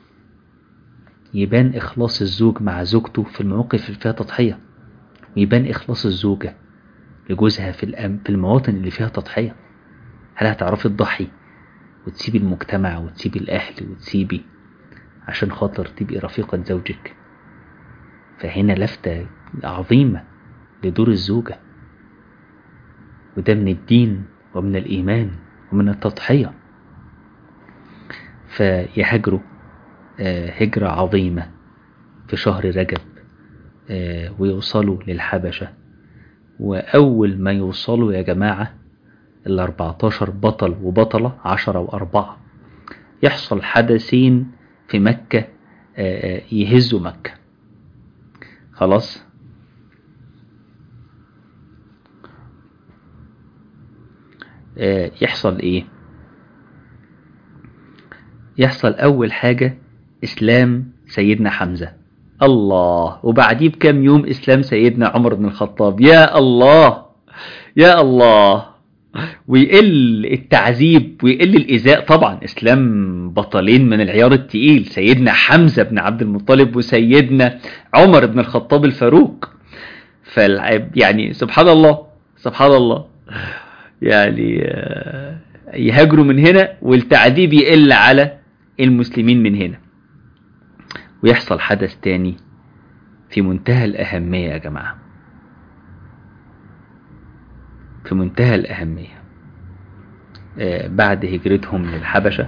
S1: يبان إخلاص الزوج مع زوجته في المواقف اللي فيها تضحية، ويبان إخلاص الزوجة لجوزها في المواطن اللي فيها تضحية. هل هتعرفي تضحي وتسيبي المجتمع وتسيبي الأهل وتسيبي عشان خاطر تبقي رفيقة زوجك؟ فهنا لفتة عظيمة لدور الزوجة، وده من الدين ومن الإيمان ومن التضحية. فيهاجروا هجرة عظيمة في شهر رجب، ويوصلوا للحبشة. وأول ما يوصلوا يا جماعة 14 بطل وبطلة، 10 و4، يحصل حدثين في مكة يهزوا مكة، خلاص. يحصل ايه؟ يحصل اول حاجة اسلام سيدنا حمزة، الله، وبعديه بكام يوم اسلام سيدنا عمر بن الخطاب، يا الله يا الله. ويقل التعذيب ويقل الإيذاء، طبعا اسلام بطلين من العيار التقيل، سيدنا حمزة بن عبد المطلب وسيدنا عمر بن الخطاب الفاروق. يعني سبحان الله سبحان الله، يعني يهاجروا من هنا والتعذيب يقل على المسلمين من هنا. ويحصل حدث تاني في منتهى الأهمية يا جماعة، في منتهى الأهمية. بعد هجرتهم للحبشة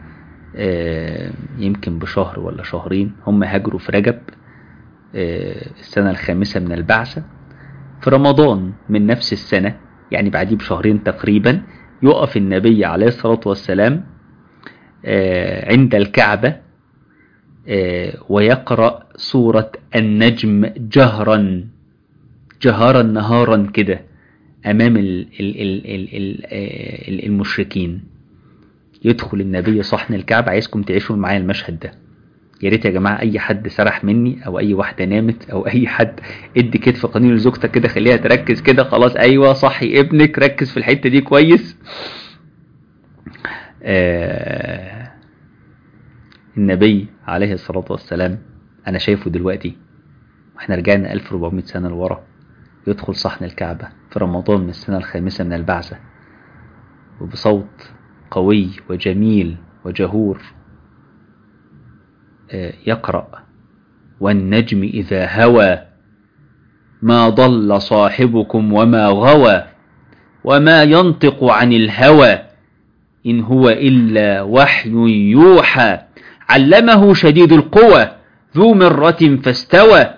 S1: يمكن بشهر ولا شهرين، هم هاجروا في رجب السنة الخامسة من البعثة. في رمضان من نفس السنة، يعني بعديه بشهرين تقريبا، يقف النبي عليه الصلاة والسلام عند الكعبة ويقرأ سورة النجم جهرا نهارا كده أمام المشركين. يدخل النبي صحن الكعبة. عايزكم تعيشوا معايا المشهد ده، يا ريت يا جماعة أي حد سرح مني أو أي واحدة نامت أو أي حد، ادي كتف قنين لزوجتك كده، خليها تركز كده، خلاص أيوة صحي ابنك، ركز في الحتة دي كويس. النبي عليه الصلاة والسلام أنا شايفه دلوقتي وإحنا رجعنا 1400 سنة لورا، يدخل صحن الكعبة في رمضان من السنة الخامسة من البعثة، وبصوت قوي وجميل وجهور يقرأ: والنجم إذا هوى ما ضل صاحبكم وما غوى وما ينطق عن الهوى إن هو إلا وحي يوحى علمه شديد القوى ذو مرة فاستوى.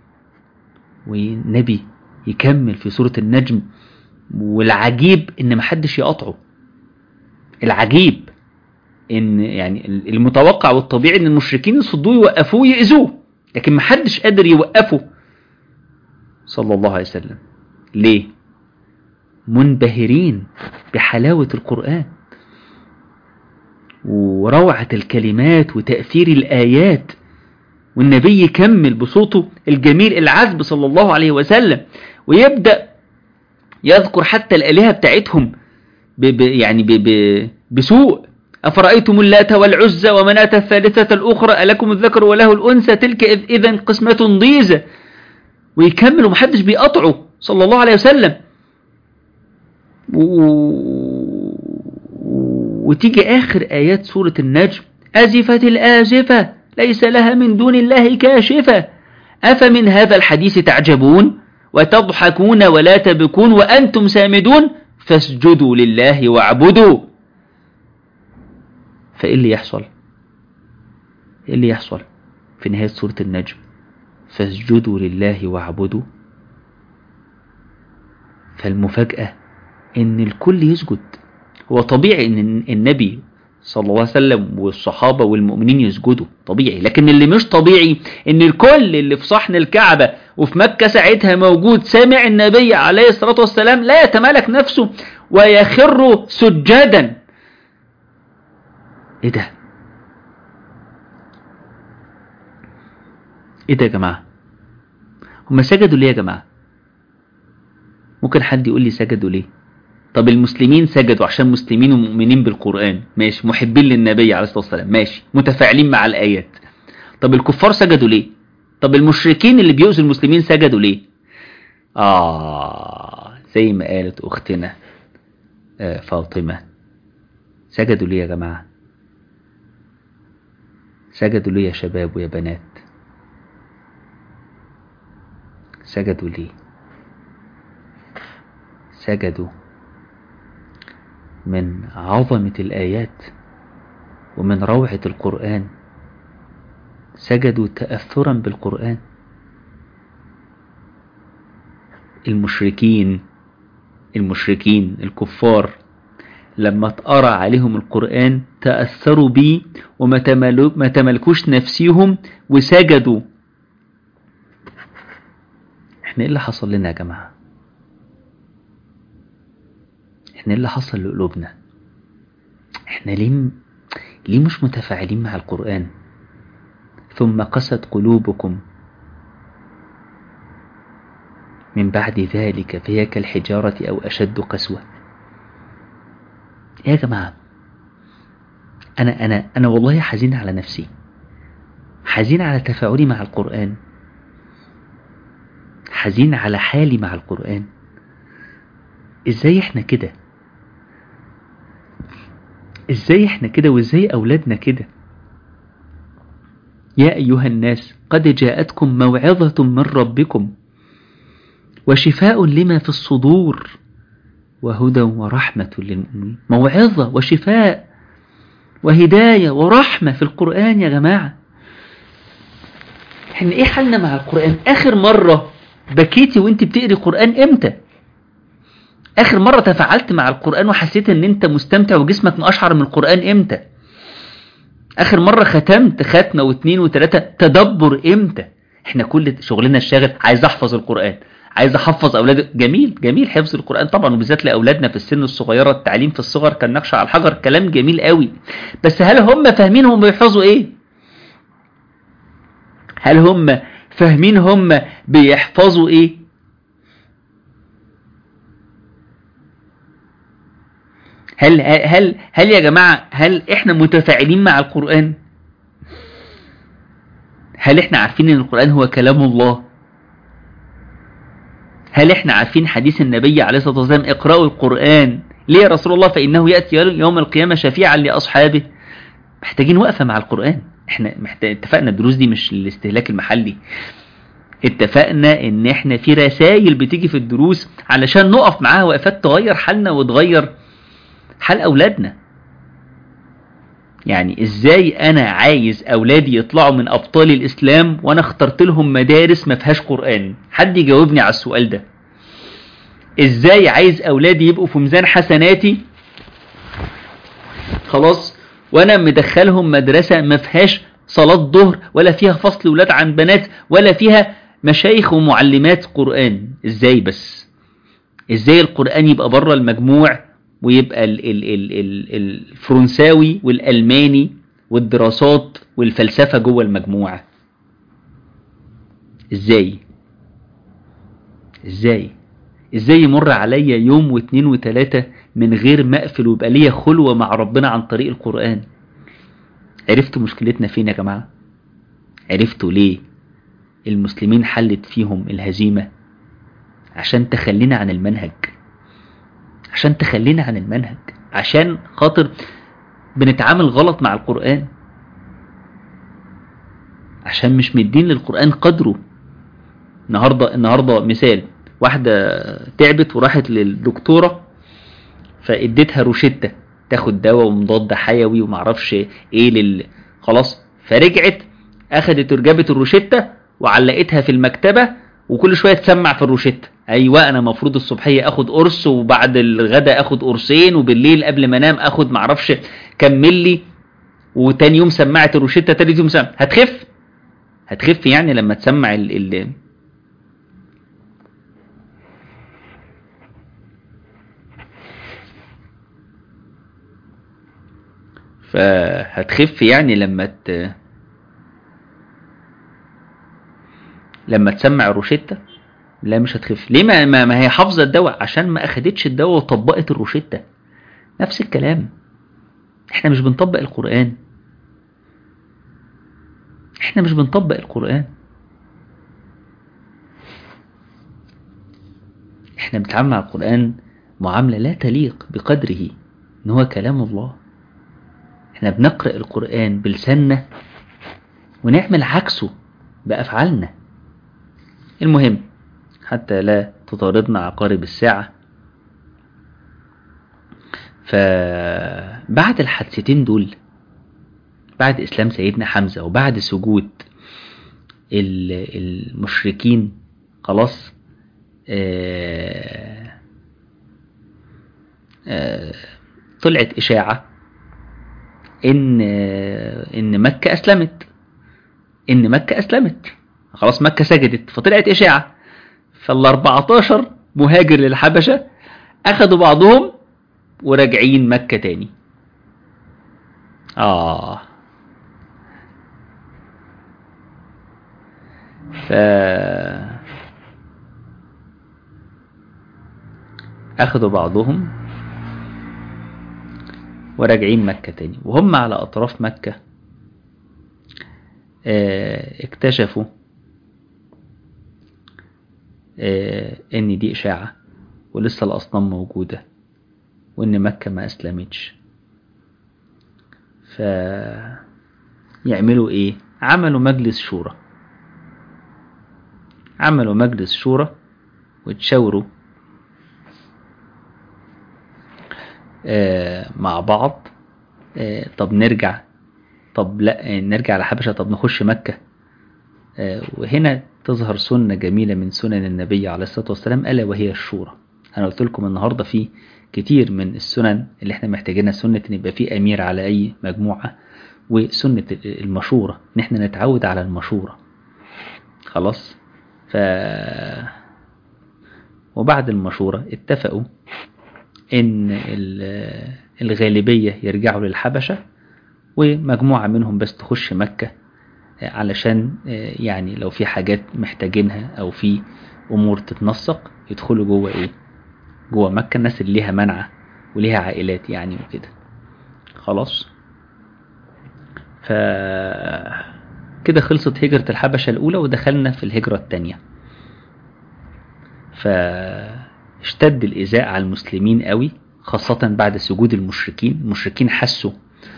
S1: والنبي يكمل في سورة النجم، والعجيب إن محدش يقطعه. العجيب إن يعني المتوقع والطبيعي إن المشركين يصدوه يوقفوه يأذوه، لكن محدش قادر يوقفه صلى الله عليه وسلم. ليه؟ منبهرين بحلاوة القرآن وروعة الكلمات وتأثير الآيات. والنبي يكمل بصوته الجميل العذب صلى الله عليه وسلم، ويبدأ يذكر حتى الآلهة بتاعتهم بسوء. أفرأيتم اللات والعزى ومناة الثالثة الأخرى ألكم الذكر وله الأنثى تلك إذن قسمة ضيزى. ويكمل ومحدش بيقطعه صلى الله عليه وسلم. وتيجي آخر آيات سورة النجم: أزفت الآزفة ليس لها من دون الله كاشفة أفمن هذا الحديث تعجبون وتضحكون ولا تبكون وأنتم سامدون فاسجدوا لله واعبدوا. فإيه اللي يحصل؟ إيه اللي يحصل في نهاية سورة النجم؟ فاسجدوا لله واعبدوا. فالمفاجأة إن الكل يسجد. هو طبيعي إن النبي صلى الله عليه وسلم والصحابة والمؤمنين يسجدوا، طبيعي. لكن اللي مش طبيعي إن الكل اللي في صحن الكعبة وفي مكة ساعتها موجود سامع النبي عليه الصلاة والسلام لا يتمالك نفسه ويخر سجدا. إيه ده؟ إيه ده يا جماعة؟ هم سجدوا ليه يا جماعة؟ ممكن حد يقول لي سجدوا ليه؟ طب المسلمين سجدوا عشان مسلمين ومؤمنين بالقرآن، ماشي، محبين للنبي عليه الصلاة والسلام، ماشي، متفاعلين مع الآيات. طب الكفار سجدوا ليه؟ طب المشركين اللي بيؤذوا المسلمين سجدوا ليه؟ زي ما قالت أختنا فاطمة، سجدوا ليه يا جماعة؟ سجدوا ليه يا شباب ويا بنات؟ سجدوا ليه؟ سجدوا من عظمة الآيات ومن روعة القرآن، سجدوا تأثرا بالقرآن. المشركين الكفار لما تقرأ عليهم القرآن تأثروا بيه وما تملكوش نفسيهم وسجدوا. احنا ايه اللي حصل لنا يا جماعة؟ احنا ايه اللي حصل لقلوبنا؟ احنا ليه مش متفاعلين مع القرآن؟ ثم قست قلوبكم من بعد ذلك فهي كالحجارة أو أشد قسوة. يا جماعة أنا والله حزين على نفسي، حزين على تفاعلي مع القرآن، حزين على حالي مع القرآن. إزاي إحنا كده؟ إزاي إحنا كده؟ وإزاي أولادنا كده؟ يا أيها الناس قد جاءتكم موعظة من ربكم وشفاء لما في الصدور وهدى ورحمة للمؤمنين. موعظة وشفاء وهداية ورحمة في القرآن يا جماعة. احنا ايه حالنا مع القرآن؟ اخر مرة بكيتي وانت بتقري قرآن امتى؟ اخر مرة تفاعلت مع القرآن وحسيت ان انت مستمتع وجسمك مقشعر من القرآن امتى؟ اخر مرة ختمت ختمة واثنين وثلاثة تدبر امتى؟ احنا كل شغلنا الشاغل عايز احفظ القرآن، عايز احفظ اولادي. جميل حفظ القرآن طبعا، وبالذات لاولادنا في السن الصغيرة. التعليم في الصغر كالنقش على الحجر، كلام جميل قوي. بس هل هم فاهمين هم بيحفظوا ايه؟ هل هم فاهمين هم بيحفظوا ايه؟ هل يا جماعة، هل احنا متفاعلين مع القرآن؟ هل احنا عارفين ان القرآن هو كلام الله؟ هل احنا عارفين حديث النبي عليه الصلاة والسلام اقرأوا القرآن ليه يا رسول الله؟ فإنه يأتي يوم القيامة شفيعا لأصحابه. محتاجين وقفة مع القرآن. احنا اتفقنا الدروس دي مش للاستهلاك المحلي، اتفقنا ان احنا في رسائل بتيجي في الدروس علشان نقف معاها وقفات تغير حالنا وتغير حال اولادنا. يعني ازاي انا عايز اولادي يطلعوا من ابطال الاسلام وانا اخترت لهم مدارس ما فيهاش قرآن؟ حد يجاوبني على السؤال ده. ازاي عايز اولادي يبقوا في ميزان حسناتي خلاص وانا مدخلهم مدرسة ما فيهاش صلاة ظهر ولا فيها فصل ولاد عن بنات ولا فيها مشايخ ومعلمات قرآن؟ ازاي بس؟ ازاي القرآن يبقى بره المجموع ويبقى الفرنساوي والألماني والدراسات والفلسفة جوه المجموعة؟ ازاي يمر عليا يوم واثنين وثلاثة من غير ما اقفل ويبقى ليا خلوة مع ربنا عن طريق القرآن؟ عرفتوا مشكلتنا فين يا جماعة؟ عرفتوا ليه المسلمين حلت فيهم الهزيمة؟ عشان تخلينا عن المنهج، عشان خاطر بنتعامل غلط مع القرآن، عشان مش مدين للقرآن قدره. النهاردة مثال، واحدة تعبت وراحت للدكتورة فاديتها روشتة تاخد دواء ومضاد حيوي ومعرفش ايه خلاص، فرجعت اخدت جابت الروشتة وعلقتها في المكتبة وكل شوية تسمع في الروشتة. ايوه انا مفروض الصبحية اخد قرص وبعد الغداء اخد قرصين وبالليل قبل ما انام اخد معرفش كم ملي، وتاني يوم سمعت الروشتة، تالت يوم سمع. هتخف يعني لما تسمع فهتخف يعني لما تسمع الروشتة؟ لا مش هتخف. ليه؟ ما هي حافظة الدواء عشان ما اخدتش الدواء وطبقت الروشتة. نفس الكلام، احنا مش بنطبق القرآن، احنا بنتعامل مع القرآن معاملة لا تليق بقدره ان هو كلام الله. احنا بنقرأ القرآن بلساننا ونعمل عكسه بأفعالنا. المهم حتى لا تطاردنا عقارب الساعة، فبعد الحادثتين دول، بعد إسلام سيدنا حمزة وبعد سجود المشركين خلاص، طلعت إشاعة إن مكة أسلمت، خلاص مكة سجدت، فطلعت إشاعة. فال14 مهاجر للحبشة اخدوا بعضهم وراجعين مكة تاني. اخدوا بعضهم وراجعين مكة تاني، وهم على اطراف مكة اكتشفوا ان دي اشاعة ولسه الاصنام موجودة وان مكة ما اسلمتش. يعملوا ايه؟ عملوا مجلس شورى وتشاوروا مع بعض. طب نرجع، طب لا نرجع لحبشة، طب نخش مكة. وهنا تظهر سنة جميلة من سنن النبي عليه الصلاة والسلام، ألا وهي الشورى. أنا قلت لكم النهاردة في كتير من السنن اللي احنا محتاجينها، سنة ان يبقى في أمير على أي مجموعة، وسنة المشورة ان احنا نتعود على المشورة. خلاص. وبعد المشورة اتفقوا ان الغالبية يرجعوا للحبشة ومجموعة منهم بس تخش مكة، علشان يعني لو في حاجات محتاجينها او في امور تتنسق يدخلوا جوه مكة، الناس اللي ليها منعة وليها عائلات يعني وكده. خلاص. كده خلصت هجرة الحبشة الأولى ودخلنا في الهجرة الثانية. فاشتد الإيذاء على المسلمين قوي، خاصة بعد سجود المشركين حسوا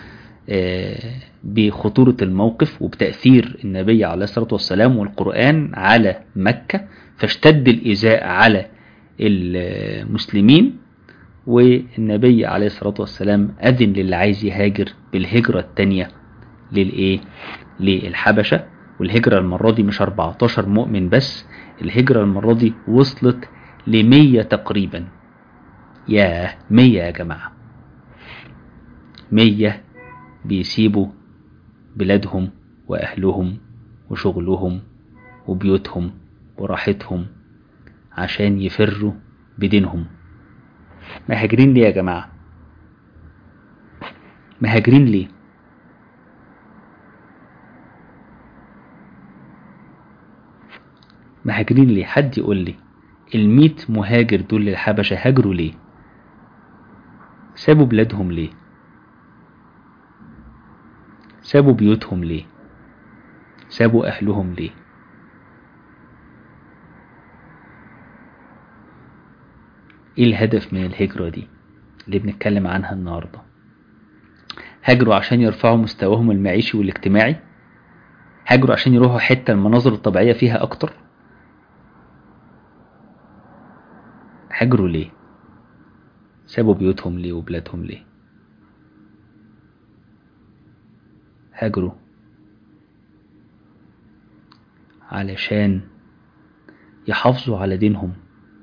S1: بخطورة الموقف وبتأثير النبي عليه الصلاة والسلام والقرآن على مكة، فاشتد الإيذاء على المسلمين، والنبي عليه الصلاة والسلام أذن للي عايز يهاجر بالهجرة الثانية للحبشة. والهجرة المرة دي مش 14 مؤمن بس، الهجرة المرة دي وصلت 100 تقريبا. 100 يا جماعة، 100 بيسيبوا بلادهم وأهلهم وشغلهم وبيوتهم وراحتهم عشان يفروا بدينهم. مهاجرين ليه يا جماعة؟ مهاجرين ليه؟ مهاجرين ليه؟ حد يقول لي 100 مهاجر دول للحبشة هاجروا ليه؟ سابوا بلادهم ليه؟ سابوا بيوتهم ليه؟ سابوا أهلهم ليه؟ ايه الهدف من الهجرة دي اللي بنتكلم عنها النهاردة؟ هاجروا عشان يرفعوا مستواهم المعيشي والاجتماعي؟ هاجروا عشان يروحوا حتة المناظر الطبيعية فيها أكتر؟ هاجروا ليه؟ سابوا بيوتهم ليه وبلادهم ليه؟ هاجروا علشان يحافظوا على دينهم،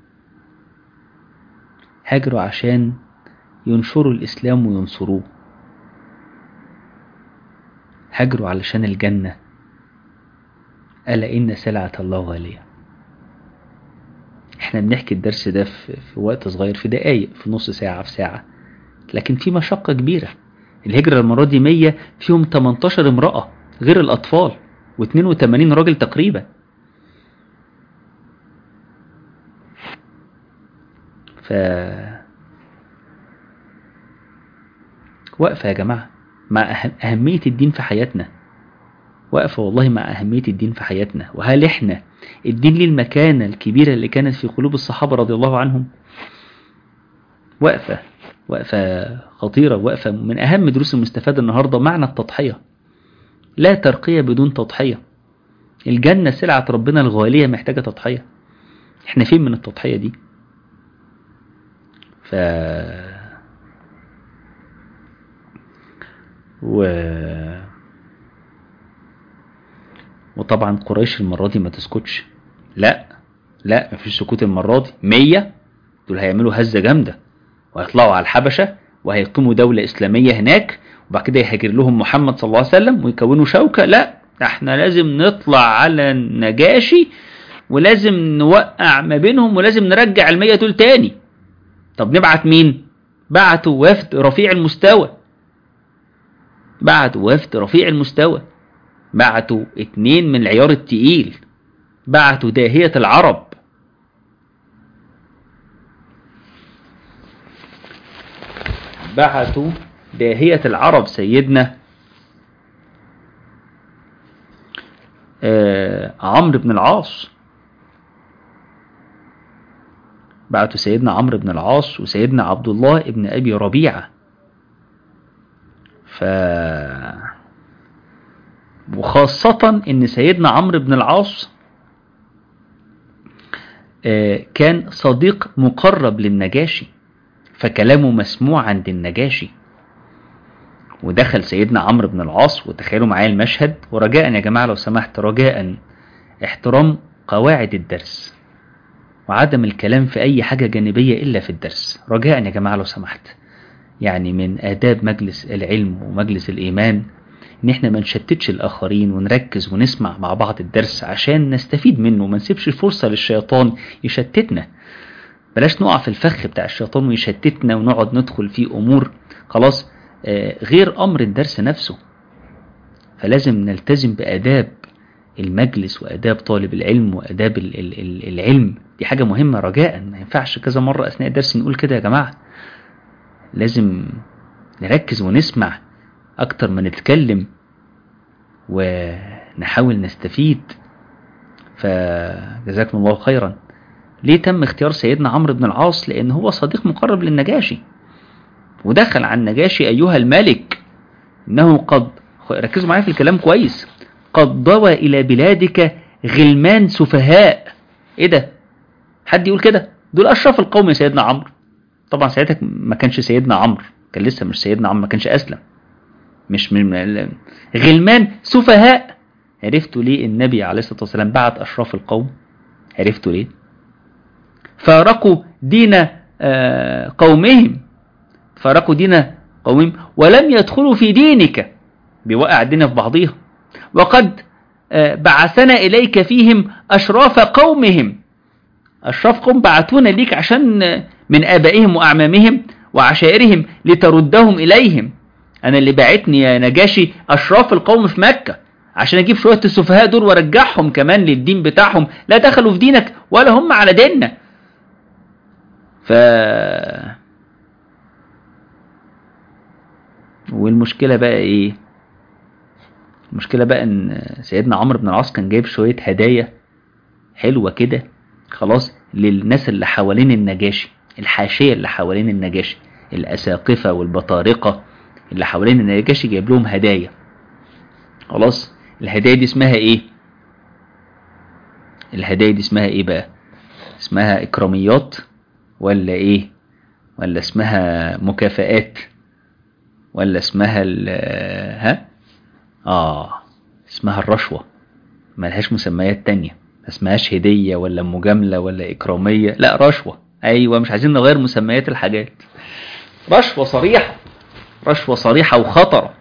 S1: هاجروا عشان ينشروا الإسلام وينصروه، هاجروا علشان الجنة. ألا إن سلعة الله غالية. احنا بنحكي الدرس ده في وقت صغير، في دقايق، في نص ساعة، في ساعة، لكن في مشقة كبيرة. الهجرة المرة دي 100 فيهم 18 امرأة غير الأطفال و82 راجل تقريبا. وقفة يا جماعة مع أهمية الدين في حياتنا، وقفة والله مع أهمية الدين في حياتنا. وهل إحنا الدين ليه المكانة الكبيرة اللي كانت في قلوب الصحابة رضي الله عنهم؟ وقفة خطيرة، وقفة من أهم دروس المستفادة النهاردة، معنى التضحية. لا ترقية بدون تضحية. الجنة سلعة ربنا الغالية محتاجة تضحية. إحنا فين من التضحية دي؟ وطبعا قريش المرة دي ما تسكتش. لا مفيش سكوت المرة دي. 100 دول هيعملوا هزة جامدة وهيطلعوا على الحبشة وهيقيموا دولة إسلامية هناك، وبعد كده يهاجر لهم محمد صلى الله عليه وسلم ويكونوا شوكة. لا، احنا لازم نطلع على النجاشي ولازم نوقع ما بينهم ولازم نرجع ال100 دول تاني. طب نبعت مين؟ بعتوا وفد رفيع المستوى، بعتوا 2 من العيار التقيل، بعتوا داهية العرب. سيدنا عمرو بن العاص، بعتوا سيدنا عمرو بن العاص وسيدنا عبد الله ابن أبي ربيعة. وخاصة ان سيدنا عمرو بن العاص كان صديق مقرب للنجاشي، فكلامه مسموع عند النجاشي. ودخل سيدنا عمرو بن العاص، وتخيلوا معايا المشهد، ورجاء يا جماعة لو سمحت، رجاء احترام قواعد الدرس وعدم الكلام في أي حاجة جانبية إلا في الدرس، رجاء يا جماعة لو سمحت. يعني من آداب مجلس العلم ومجلس الإيمان إن إحنا ما نشتتش الآخرين، ونركز ونسمع مع بعض الدرس عشان نستفيد منه، ما نسيبش فرصة للشيطان يشتتنا. بلاش نقع في الفخ بتاع الشيطان ويشتتنا ونقعد ندخل في أمور خلاص غير أمر الدرس نفسه. فلازم نلتزم بآداب المجلس وآداب طالب العلم وآداب العلم، دي حاجة مهمة. رجاء ما ينفعش كذا مرة أثناء الدرس نقول كده يا جماعة، لازم نركز ونسمع أكتر ما نتكلم ونحاول نستفيد. فجزاكم الله خيرا. ليه تم اختيار سيدنا عمرو بن العاص؟ لأن هو صديق مقرب للنجاشي، ودخل عن النجاشي: أيها الملك، إنه قد، ركزوا معايا في الكلام كويس، قد ضوى إلى بلادك غلمان سفهاء. إيه ده؟ حد يقول كده؟ دول أشرف القوم يا سيدنا عمرو. طبعا ساعتها ما كانش سيدنا عمرو، كان لسه مش سيدنا عمرو، ما كانش أسلم، مش من غلمان سفهاء. عرفتوا ليه النبي عليه الصلاة والسلام بعت أشراف القوم؟ عرفتوا ليه؟ فارقوا دين قومهم، ولم يدخلوا في دينك، بيوقع الدين في بعضيها. وقد بعثنا إليك فيهم أشراف قومهم، أشراف قوم بعثونا ليك عشان من آبائهم وأعمامهم وعشائرهم لتردهم إليهم. أنا اللي بعتني يا نجاشي أشراف القوم في مكة عشان أجيب شوية السفهاء دول وارجعهم كمان للدين بتاعهم، لا دخلوا في دينك ولا هم على ديننا. والمشكلة بقى إيه؟ المشكلة بقى إن سيدنا عمرو بن العاص كان جايب شوية هدايا حلوة كده خلاص للناس اللي حوالين النجاشي، الحاشية اللي حوالين النجاشي، الأساقفة والبطارقة اللي حوالين النجاشي، جايب لهم هدايا خلاص. الهدايا دي اسمها ايه؟ الهدايا دي اسمها ايه بقى؟ اسمها إكراميات ولا ايه؟ ولا اسمها مكافآت ولا اسمها اسمها الرشوة، ملهاش مسميات تانية، اسمهاش هدية ولا مجاملة ولا إكرامية، لا رشوة. أيوة، مش عايزين نغير مسميات الحاجات، رشوة صريحة، رشوة صريحة وخطرة.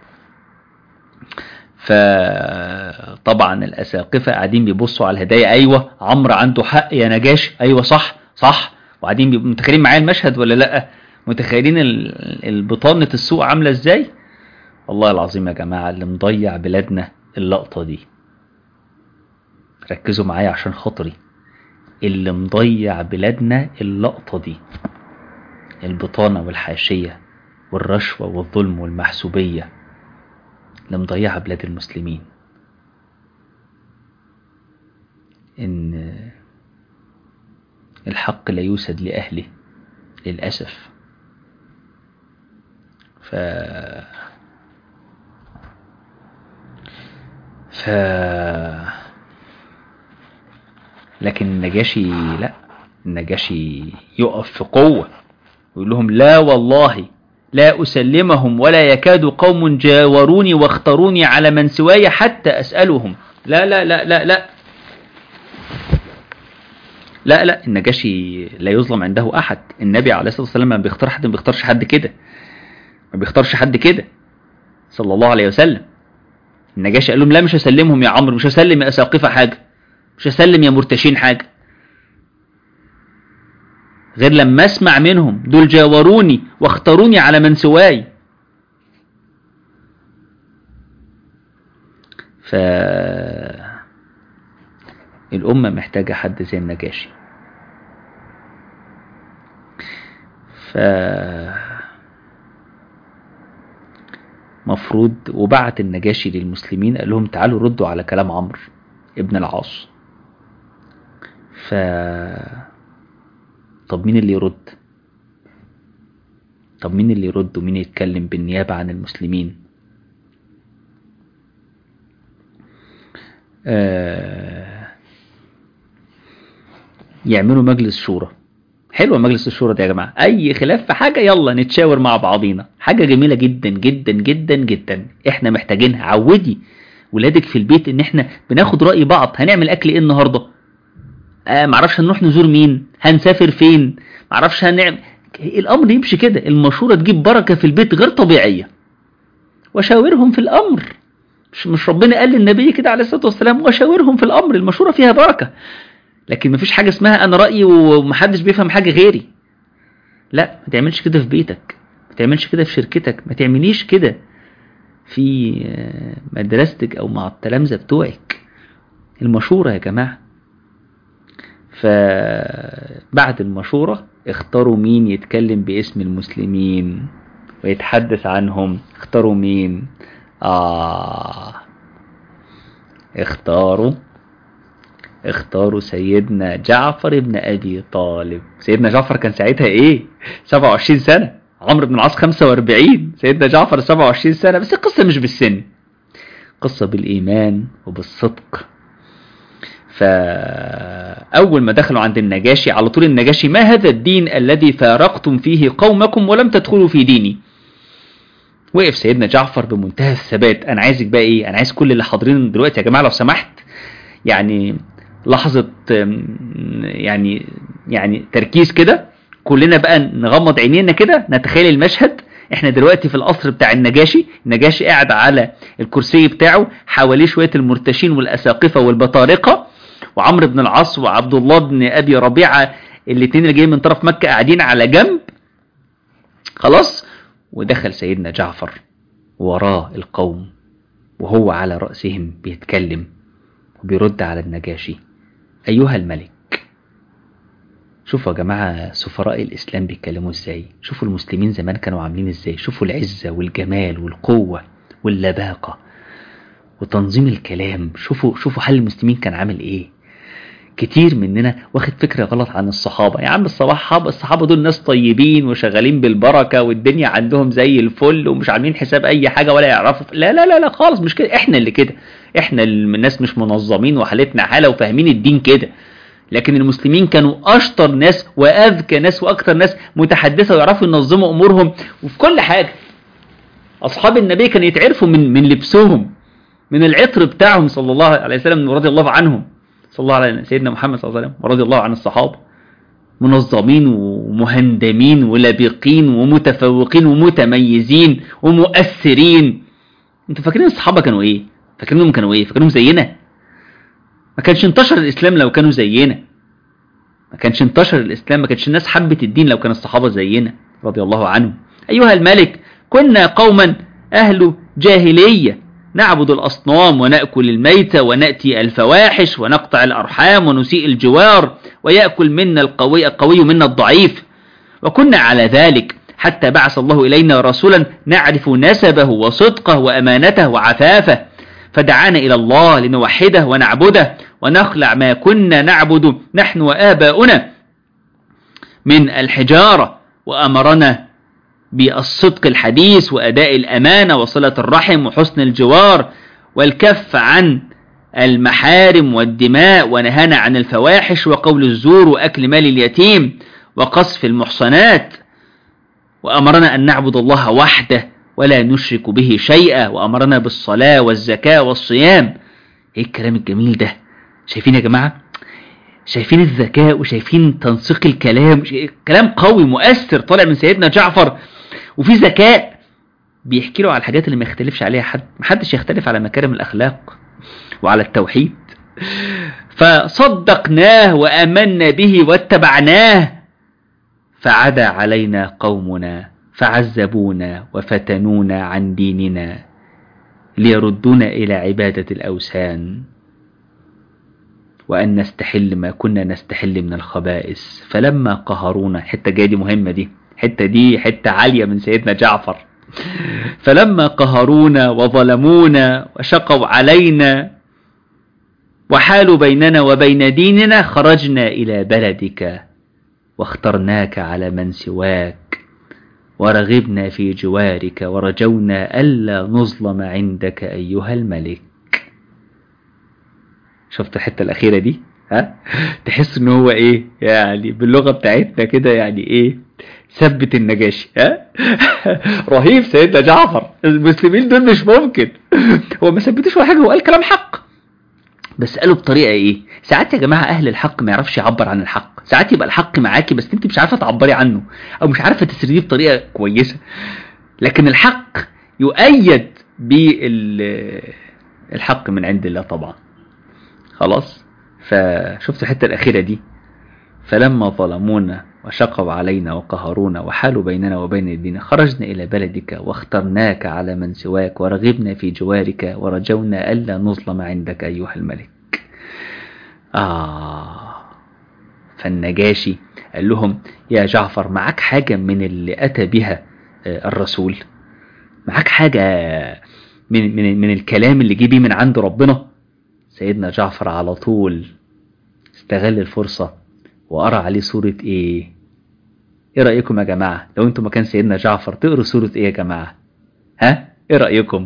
S1: فطبعا الأساقفة قاعدين بيبصوا على الهدايا، أيوة عمرو عنده حق يا نجاشي، أيوة صح صح، وقاعدين متخيلين معايا المشهد ولا لأ؟ متخيلين البطانة السوق عاملة ازاي؟ والله العظيم يا جماعة اللي مضيع بلادنا اللقطة دي، ركزوا معايا عشان خاطري، اللي مضيع بلادنا اللقطة دي، البطانة والحاشية والرشوة والظلم والمحسوبية، اللي مضيع بلاد المسلمين. إن الحق لا يوسد لأهله للأسف. لكن النجاشي لا، النجاشي يقف في قوة ويقول لهم: لا والله لا أسلمهم، ولا يكاد قوم جاوروني واختاروني على من سواي حتى أسألهم. لا لا لا لا لا لا لا، النجاشي لا يظلم عنده أحد. النبي عليه الصلاة والسلام ما بيختار حد، ما بيختارش حد كده، ما بيختارش حد كده صلى الله عليه وسلم. النجاشي قال لهم: لا مش هسلمهم يا عمرو، مش هسلم يا أساقفة حاجة، مش هسلم يا مرتشين حاجة غير لما اسمع منهم. دول جاوروني واختاروني على من سواي. الأمة محتاجة حد زي النجاشي. مفروض وبعت النجاشي للمسلمين قال لهم تعالوا ردوا على كلام عمرو ابن العاص. طب مين اللي يرد؟ طب مين اللي يرد ومين يتكلم بالنيابة عن المسلمين؟ يعملوا مجلس شورى. حلوة مجلس الشورى ده يا جماعة، أي خلاف في حاجة يلا نتشاور مع بعضينا، حاجة جميلة جدا جدا جدا جدا. احنا محتاجينها. عودي ولادك في البيت ان احنا بناخد رأي بعض. هنعمل أكل ايه النهاردة؟ معرفش هنروح نزور مين، هنسافر فين، معرفش هنعمل. الأمر يمشي كده. المشورة تجيب بركة في البيت غير طبيعية. وشاورهم في الأمر. مش ربنا قال للنبي كده عليه الصلاة والسلام وشاورهم في الأمر؟ المشورة فيها بركة. لكن مفيش حاجة اسمها أنا رأيي ومحدش بيفهم حاجة غيري. لا، ما تعملش كده في بيتك، ما تعملش كده في شركتك، ما تعمليش كده في مدرستك أو مع التلامذة بتوعك. المشورة يا جماعة. فبعد المشورة اختاروا مين يتكلم باسم المسلمين ويتحدث عنهم. اختاروا مين؟ اختاروا سيدنا جعفر ابن أبي طالب. سيدنا جعفر كان ساعتها ايه؟ 27 سنة. عمرو بن العاص 45. سيدنا جعفر 27 سنة. بس القصة مش بالسن، قصة بالإيمان وبالصدق. فأول ما دخلوا عند النجاشي على طول النجاشي: ما هذا الدين الذي فارقتم فيه قومكم ولم تدخلوا في ديني؟ وقف سيدنا جعفر بمنتهى الثبات. أنا عايزك بقى إيه؟ أنا عايز كل اللي حاضرين دلوقتي يا جماعة لو سمحت يعني لحظة يعني تركيز كده. كلنا بقى نغمض عينينا كده نتخيل المشهد. احنا دلوقتي في القصر بتاع النجاشي. النجاشي قاعد على الكرسي بتاعه، حواليه شوية المرتشين والأساقفة والبطارقة، وعمرو بن العاص وعبد الله بن أبي ربيعة الاثنين اللي جايين من طرف مكة قاعدين على جنب. خلاص. ودخل سيدنا جعفر وراه القوم وهو على رأسهم بيتكلم وبيرد على النجاشي: أيها الملك. شوفوا يا جماعة سفراء الإسلام بيتكلموا إزاي. شوفوا المسلمين زمان كانوا عاملين إزاي. شوفوا العزة والجمال والقوة واللباقة وتنظيم الكلام. شوفوا حل المسلمين كان عامل إيه. كتير مننا واخد فكرة غلط عن الصحابة. يا عم الصحابة دول ناس طيبين وشغالين بالبركة والدنيا عندهم زي الفل ومش عاملين حساب أي حاجة ولا يعرفوا. لا لا لا لا خالص، مش كده. احنا اللي كده. احنا الناس مش منظمين وحالتنا حالة وفاهمين الدين كده. لكن المسلمين كانوا أشطر ناس وأذكى ناس وأكثر ناس متحدثة ويعرفوا ينظموا أمورهم وفي كل حاجة. أصحاب النبي كانوا يتعرفوا من لبسهم، من العطر بتاعهم صلى الله عليه وسلم ورضي الله عنهم. صلى الله على سيدنا محمد صلى الله عليه وسلم ورضي الله عن الصحابة. منظمين ومهندمين ولبيقين ومتفوقين ومتميزين ومؤثرين. انتوا فاكرين الصحابة كانوا ايه؟ فاكرينهم كانوا ايه؟ فاكرينهم زينا؟ ما كانش انتشر الإسلام لو كانوا زينا. ما كانش انتشر الإسلام، ما كانش الناس حبت الدين لو كان الصحابة زينا رضي الله عنهم. أيها الملك، كنا قوما أهل جاهلية نعبد الأصنام ونأكل الميتة ونأتي الفواحش ونقطع الأرحام ونسيء الجوار ويأكل منا القوي منا الضعيف. وكنا على ذلك حتى بعث الله إلينا رسولا نعرف نسبه وصدقه وأمانته وعفافه، فدعانا إلى الله لنوحده ونعبده ونخلع ما كنا نعبد نحن وآباؤنا من الحجارة، وأمرنا بالصدق الحديث وأداء الأمانة وصلة الرحم وحسن الجوار والكف عن المحارم والدماء، ونهانا عن الفواحش وقول الزور وأكل مال اليتيم وقصف المحصنات، وأمرنا أن نعبد الله وحده ولا نشرك به شيئا، وأمرنا بالصلاة والزكاة والصيام. ايه الكلام الجميل ده؟ شايفين يا جماعة؟ شايفين الذكاء وشايفين تنسيق الكلام؟ كلام قوي مؤثر طالع من سيدنا جعفر، وفي ذكاء بيحكي له على الحاجات اللي ما يختلفش عليها حد. محدش يختلف على مكارم الأخلاق وعلى التوحيد. فصدقناه وآمنا به واتبعناه، فعدا علينا قومنا فعذبونا وفتنونا عن ديننا ليردونا إلى عبادة الأوثان وأن نستحل ما كنا نستحل من الخبائث، فلما قهرونا. حتة جاية دي مهمة، دي حتة عالية من سيدنا جعفر. فلما قهرونا وظلمونا وشقوا علينا وحالوا بيننا وبين ديننا خرجنا إلى بلدك واخترناك على من سواك ورغبنا في جوارك ورجونا ألا نظلم عندك أيها الملك. شفت الحتة الأخيرة دي؟ ها؟ تحس إنه هو إيه يعني باللغة بتاعتنا كده، يعني إيه؟ ثبت النجاشي. ها؟ رهيب سيدنا جعفر. المسلمين دول مش ممكن. هو ما ثبتش ولا حاجة، هو قال كلام حق، بس قالوا بطريقة ايه. ساعات يا جماعة اهل الحق ما يعرفش يعبر عن الحق، ساعات يبقى الحق معاكي بس انت مش عارفة تعبري عنه او مش عارفة تسرديه بطريقة كويسة، لكن الحق يؤيد بالحق من عند الله طبعا. خلاص. فشفت الحتة الأخيرة دي، فلما ظلمونا وشقوا علينا وقهرونا وحالوا بيننا وبين الدين خرجنا إلى بلدك واخترناك على من سواك ورغبنا في جوارك ورجونا ألا نظلم عندك أيها الملك. فالنجاشي قال لهم يا جعفر معك حاجة من اللي أتى بها الرسول؟ معك حاجة من الكلام اللي جه بيه من عند ربنا؟ سيدنا جعفر على طول استغل الفرصة وقرأ عليه سورة ايه رأيكم يا جماعة؟ لو انتم مكان سيدنا جعفر تقروا سورة ايه يا جماعة؟ ها؟ ايه رأيكم؟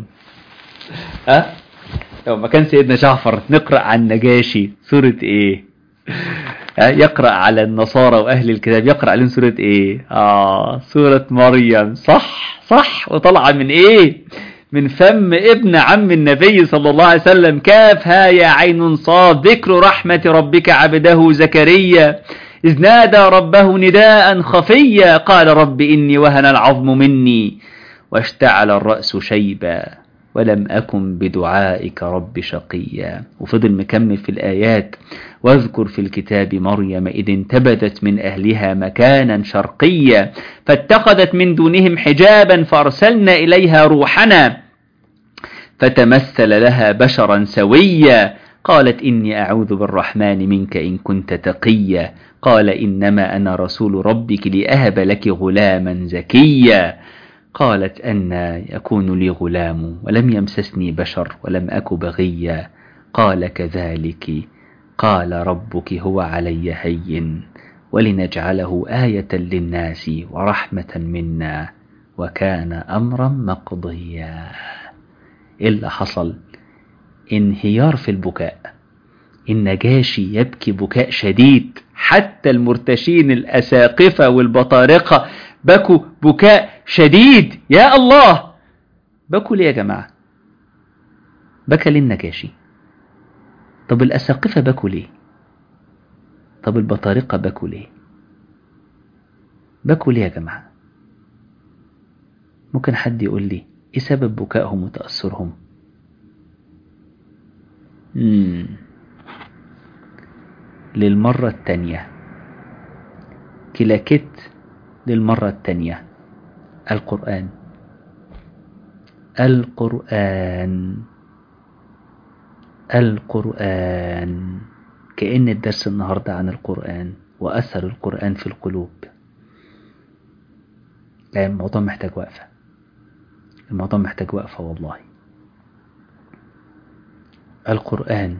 S1: ها؟ لو مكان سيدنا جعفر نقرأ عن نجاشي سورة ايه؟ يقرأ على النصارى وأهل الكتاب يقرأ عليهم سورة ايه؟ سورة مريم. صح. وطلع من ايه؟ من فم ابن عم النبي صلى الله عليه وسلم. كاف ها يا عين صاد ذكر رحمة ربك عبده زكريا إذ نادى ربه نداء خفيا قال رب إني وهن العظم مني واشتعل الرأس شيبا ولم أكن بدعائك رب شقيا. وفضل مكمل في الآيات واذكر في الكتاب مريم إذ انتبذت من أهلها مكانا شرقيا فاتخذت من دونهم حجابا فأرسلنا إليها روحنا فتمثل لها بشرا سويا قالت إني أعوذ بالرحمن منك إن كنت تقيا قال إنما أنا رسول ربك لأهب لك غلاما زكيا قالت أنى يكون لي غلام ولم يمسسني بشر ولم أك بغيا قال كذلك قال ربك هو علي هين ولنجعله آية للناس ورحمة منا وكان أمرا مقضيا. إيه اللي حصل؟ انهيار في البكاء. النجاشي يبكي بكاء شديد، حتى المرتشين الأساقفة والبطارقة بكوا بكاء شديد. يا الله، بكوا ليه يا جماعة؟ بكى ليه النجاشي؟ طب الأساقفة بكوا ليه؟ طب البطارقة بكوا ليه؟ بكوا ليه يا جماعة؟ ممكن حد يقول لي ايه سبب بكائهم وتأثرهم؟ للمرة التانية كلاكت للمرة التانية القرآن كأن الدرس النهاردة عن القرآن وأثر القرآن في القلوب. لا، الموضوع محتاج وقفة والله. القرآن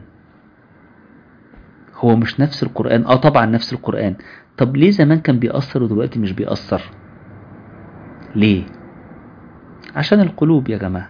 S1: هو مش نفس القرآن. طبعا نفس القرآن. طب ليه زمان كان بيأثر ودلوقتي مش بيأثر؟ ليه؟ عشان القلوب يا جماعة،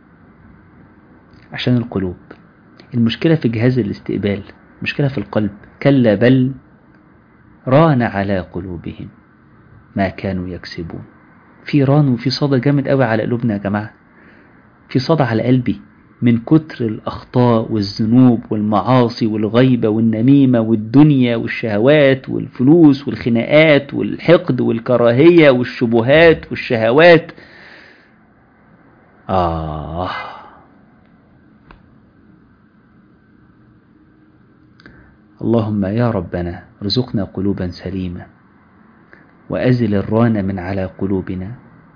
S1: عشان القلوب. المشكلة في جهاز الاستقبال، المشكلة في القلب. كلا بل ران على قلوبهم ما كانوا يكسبون. في ران وفي صدى جامد قوي على قلوبنا يا جماعة، في صدى على قلبي من كتر الأخطاء والذنوب والمعاصي والغيبة والنميمة والدنيا والشهوات والفلوس والخناقات والحقد والكراهية والشبهات والشهوات. اللهم يا ربنا ارزقنا قلوبا سليمة، وأزل الران من على قلوبنا،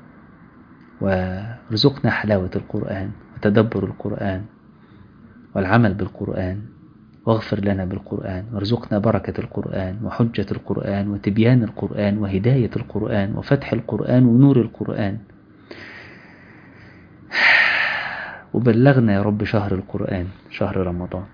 S1: وارزقنا حلاوة القرآن وتدبر القرآن والعمل بالقرآن، واغفر لنا بالقرآن، وارزقنا بركة القرآن وحجة القرآن وتبيان القرآن وهداية القرآن وفتح القرآن ونور القرآن. وبلغنا يا رب شهر القرآن، شهر رمضان.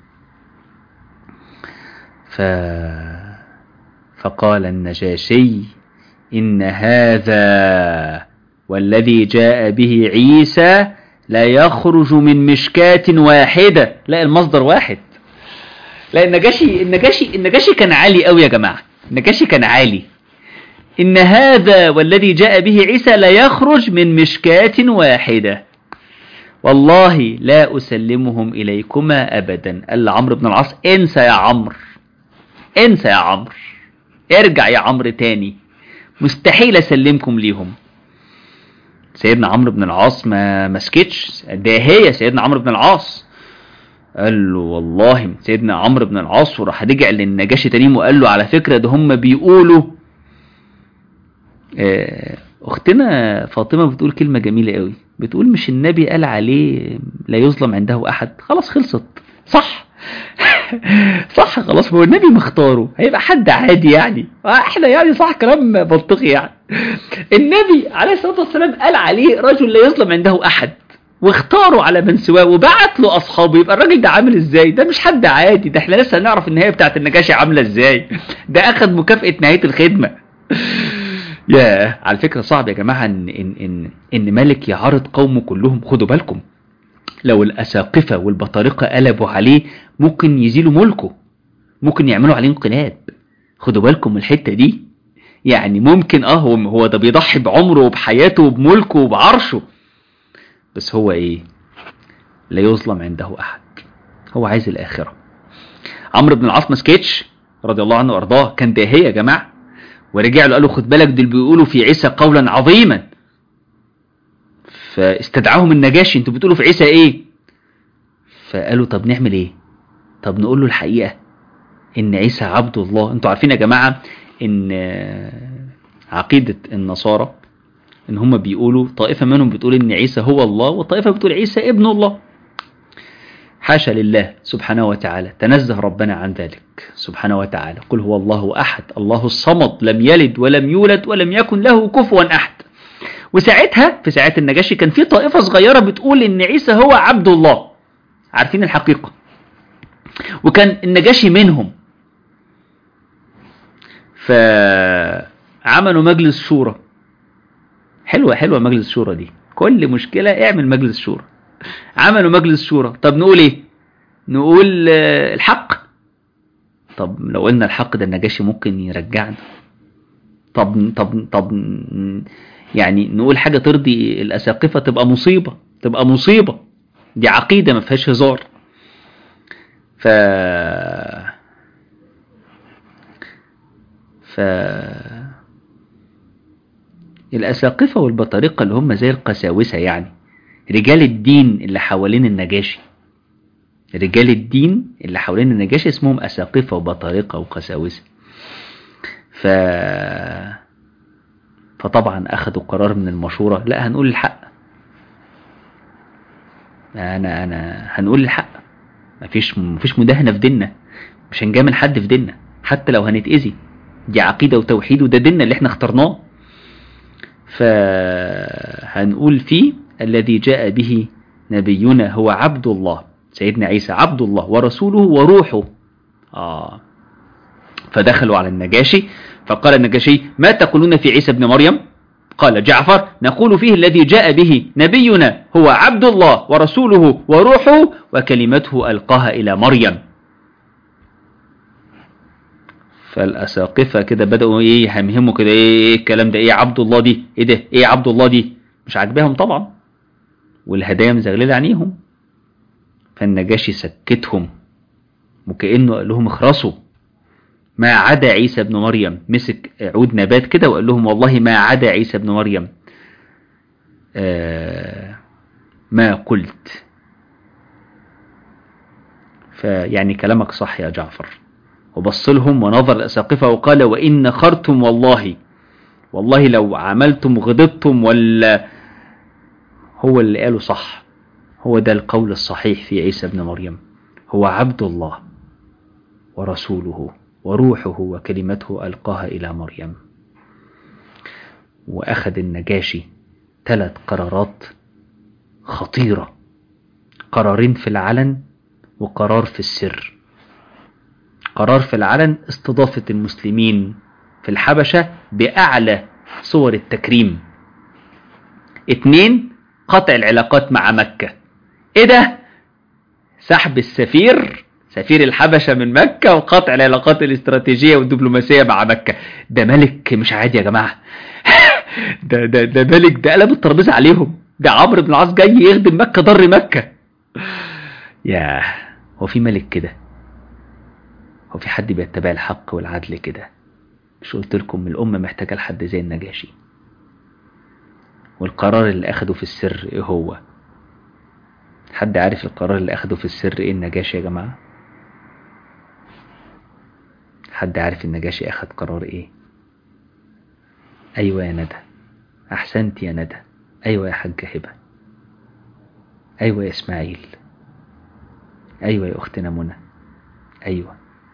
S1: فقال النجاشي إن هذا والذي جاء به عيسى لا يخرج من مشكاة واحدة. لا، المصدر واحد. لا، النجاشي كان عالي قوي يا جماعة، النجاشي كان عالي. إن هذا والذي جاء به عيسى لا يخرج من مشكاة واحدة، والله لا أسلمهم إليكما أبدا. قال لعمرو بن العاص انسى يا عمرو، انسى يا عمرو، ارجع يا عمرو تاني، مستحيل أسلمكم ليهم. سيدنا عمرو بن العاص ما مسكتش، ده هي سيدنا عمرو بن العاص قال له والله سيدنا عمرو بن العاص، وراح رجع للنجاشي تاني وقال له على فكرة ده هم بيقولوا. أختنا فاطمة بتقول كلمة جميلة قوي، بتقول مش النبي قال عليه لا يظلم عنده أحد؟ خلاص خلصت، صح. صح خلاص، هو النبي مختاره، هيبقى حد عادي يعني، احنا يعني صح، كلام منطقي يعني. النبي عليه الصلاة والسلام قال عليه رجل لا يظلم عنده أحد، واختاروا على من سواه وبعت له أصحابه، يبقى الراجل ده عامل ازاي؟ ده مش حد عادي، ده احنا لسه هنعرف النهاية بتاعت النجاشي عاملة ازاي. ده أخذ مكافأة نهاية الخدمة. يا على فكرة صعب يا جماعة إن ملك يعارض قومه كلهم. خدوا بالكم، لو الأساقفة والبطارقة قلبوا عليه ممكن يزيلوا ملكه، ممكن يعملوا عليه انقلاب. خدوا بالكم من الحتة دي، يعني ممكن هو ده بيضحي بعمره وبحياته وبملكه وبعرشه، بس هو ايه؟ لا يظلم عنده احد، هو عايز الاخرة. عمرو بن العاص ما سكتش رضي الله عنه وارضاه، كان داهية يا جماعة، ورجع له قال له خد بالك دول بيقولوا في عيسى قولا عظيما. فاستدعاهم النجاشي، انتوا بتقولوا في عيسى ايه؟ فقالوا طب نعمل ايه؟ طب نقول له الحقيقة ان عيسى عبد الله. انتوا عارفين يا جماعة ان عقيدة النصارى ان هم بيقولوا، طائفة منهم بتقول ان عيسى هو الله، وطائفة بتقول عيسى ابن الله. حاشا لله سبحانه وتعالى، تنزه ربنا عن ذلك سبحانه وتعالى. قل هو الله أحد الله الصمد لم يلد ولم يولد ولم يكن له كفوا أحد. وساعتها في ساعات النجاشي كان في طائفة صغيرة بتقول ان عيسى هو عبد الله، عارفين الحقيقة، وكان النجاشي منهم. فعملوا مجلس شورى. حلوة مجلس شورى دي، كل مشكلة اعمل مجلس شورى. عملوا مجلس شورى، طب نقول ايه؟ نقول الحق. طب لو قلنا الحق ده النجاشي ممكن يرجعنا. طب يعني نقول حاجة ترضي الأساقفة، تبقى مصيبة، دي عقيدة ما فيهاش هزار. الأساقفة والبطارقة اللي هم زي القساوسة، يعني رجال الدين اللي حوالين النجاشي، رجال الدين اللي حوالين النجاشي اسمهم أساقفة وبطارقة وقساوسة. فطبعا أخذوا قرار من المشورة، لا هنقول الحق، أنا هنقول الحق، مفيش مداهنة في ديننا، مش هنجامل حد في ديننا حتى لو هنتأذي، دي عقيدة وتوحيد وده ديننا اللي احنا اخترناه. فهنقول فيه الذي جاء به نبينا هو عبد الله، سيدنا عيسى عبد الله ورسوله وروحه. فدخلوا على النجاشي، فقال النجاشي ما تقولون في عيسى ابن مريم؟ قال جعفر نقول فيه الذي جاء به نبينا هو عبد الله ورسوله وروحه وكلمته ألقاها إلى مريم. فالأساقفة كده بدأوا يهمهموا كده، ايه الكلام ده، ايه عبد الله دي، ايه ده، ايه عبد الله دي، مش عاجباهم طبعا، والهدايا مزغللة عنيهم. فالنجاشي سكتهم وكأنه قال لهم اخرسوا، ما عدا عيسى ابن مريم. مسك عود نبات كده وقال لهم والله ما عدا عيسى ابن مريم ما قلت. فيعني كلامك صح يا جعفر، وبص لهم ونظر الأساقفة وقال: وإن نخرتم والله لو عملتم غضبتم، ولا هو اللي قاله صح. هو ده القول الصحيح في عيسى ابن مريم، هو عبد الله ورسوله وروحه وكلمته ألقاها إلى مريم. وأخذ النجاشي 3 قرارات خطيرة، قرارين في العلن وقرار في السر. قرار في العلن: استضافة المسلمين في الحبشة بأعلى صور التكريم. 2: قطع العلاقات مع مكة. ايه ده؟ سحب سفير الحبشة من مكة وقطع العلاقات الاستراتيجية والدبلوماسية مع مكة. ده ملك مش عادي يا جماعة. ده ملك، ده قلب الترابيزة عليهم. ده عمرو بن العاص جاي يخدم مكة، ضر مكة. ياه، هو في ملك كده؟ هو في حد بيتبع الحق والعدل كده؟ مش قلت لكم الأمة محتاجة لحد زي النجاشي؟ والقرار اللي أخده في السر إيه هو؟ حد عارف القرار اللي أخده في السر إيه النجاشي يا جماعة؟ حد عارف النجاشي أخد قرار إيه؟ أيوة يا ندى، أحسنت يا ندى. أيوة يا حاجة هبة. أيوة يا إسماعيل. أيوة يا أختنا منى. أيوة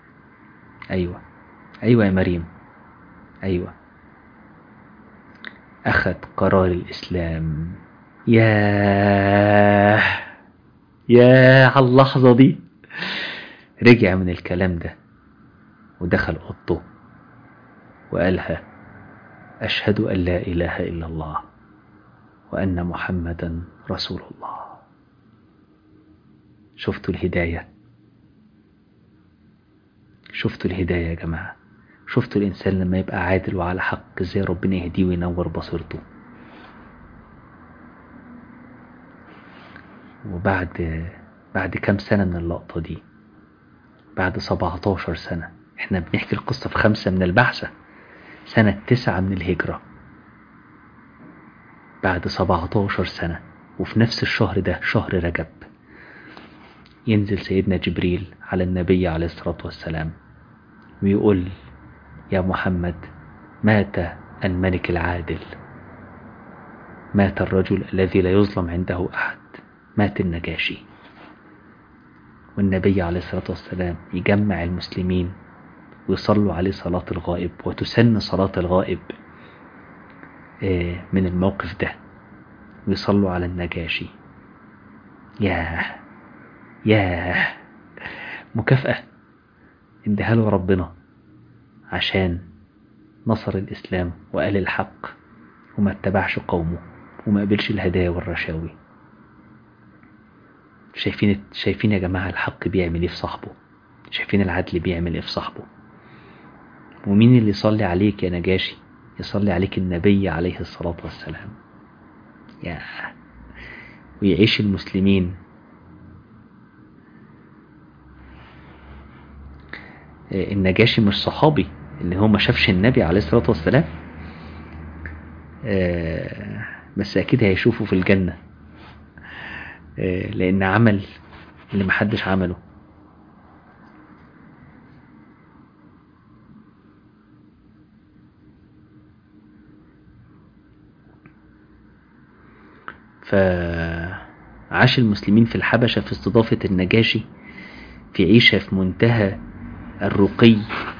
S1: يا مريم. أيوة، أخذ قرار الإسلام. ياه على اللحظة دي. رجع من الكلام ده ودخل أوضته وقالها: أشهد أن لا إله إلا الله وأن محمدا رسول الله. شفتوا الهداية؟ شفتوا الهداية يا جماعة؟ شفتوا الإنسان لما يبقى عادل وعلى حق ازاي ربنا يهديه وينور بصيرته؟ بعد كام سنة من اللقطة دي، بعد 17 سنة، احنا بنحكي القصة في 5 من البعثة، سنة 9 من الهجرة. بعد 17 سنة وفي نفس الشهر ده، شهر رجب، ينزل سيدنا جبريل على النبي عليه الصلاة والسلام ويقول: يا محمد، مات الملك العادل، مات الرجل الذي لا يظلم عنده أحد، مات النجاشي. والنبي عليه الصلاة والسلام يجمع المسلمين ويصلوا عليه صلاة الغائب، وتسن صلاة الغائب من الموقف ده، ويصلوا على النجاشي. ياه مكافأة اداها له ربنا عشان نصر الإسلام وقال الحق وما اتبعش قومه وما قبلش الهدايا والرشاوي. شايفين يا جماعة الحق بيعمل ايه في صاحبه؟ شايفين العدل بيعمل ايه في صاحبه؟ ومين اللي يصلي عليك يا نجاشي؟ يصلي عليك النبي عليه الصلاة والسلام. ويعيش المسلمين النجاشي مش صحابي اللي هو ما شافش النبي عليه الصلاة والسلام، بس أكيد هيشوفه في الجنة، لأن عمل اللي محدش عمله. فعاش المسلمين في الحبشة في استضافة النجاشي في عيشة في منتهى الرقي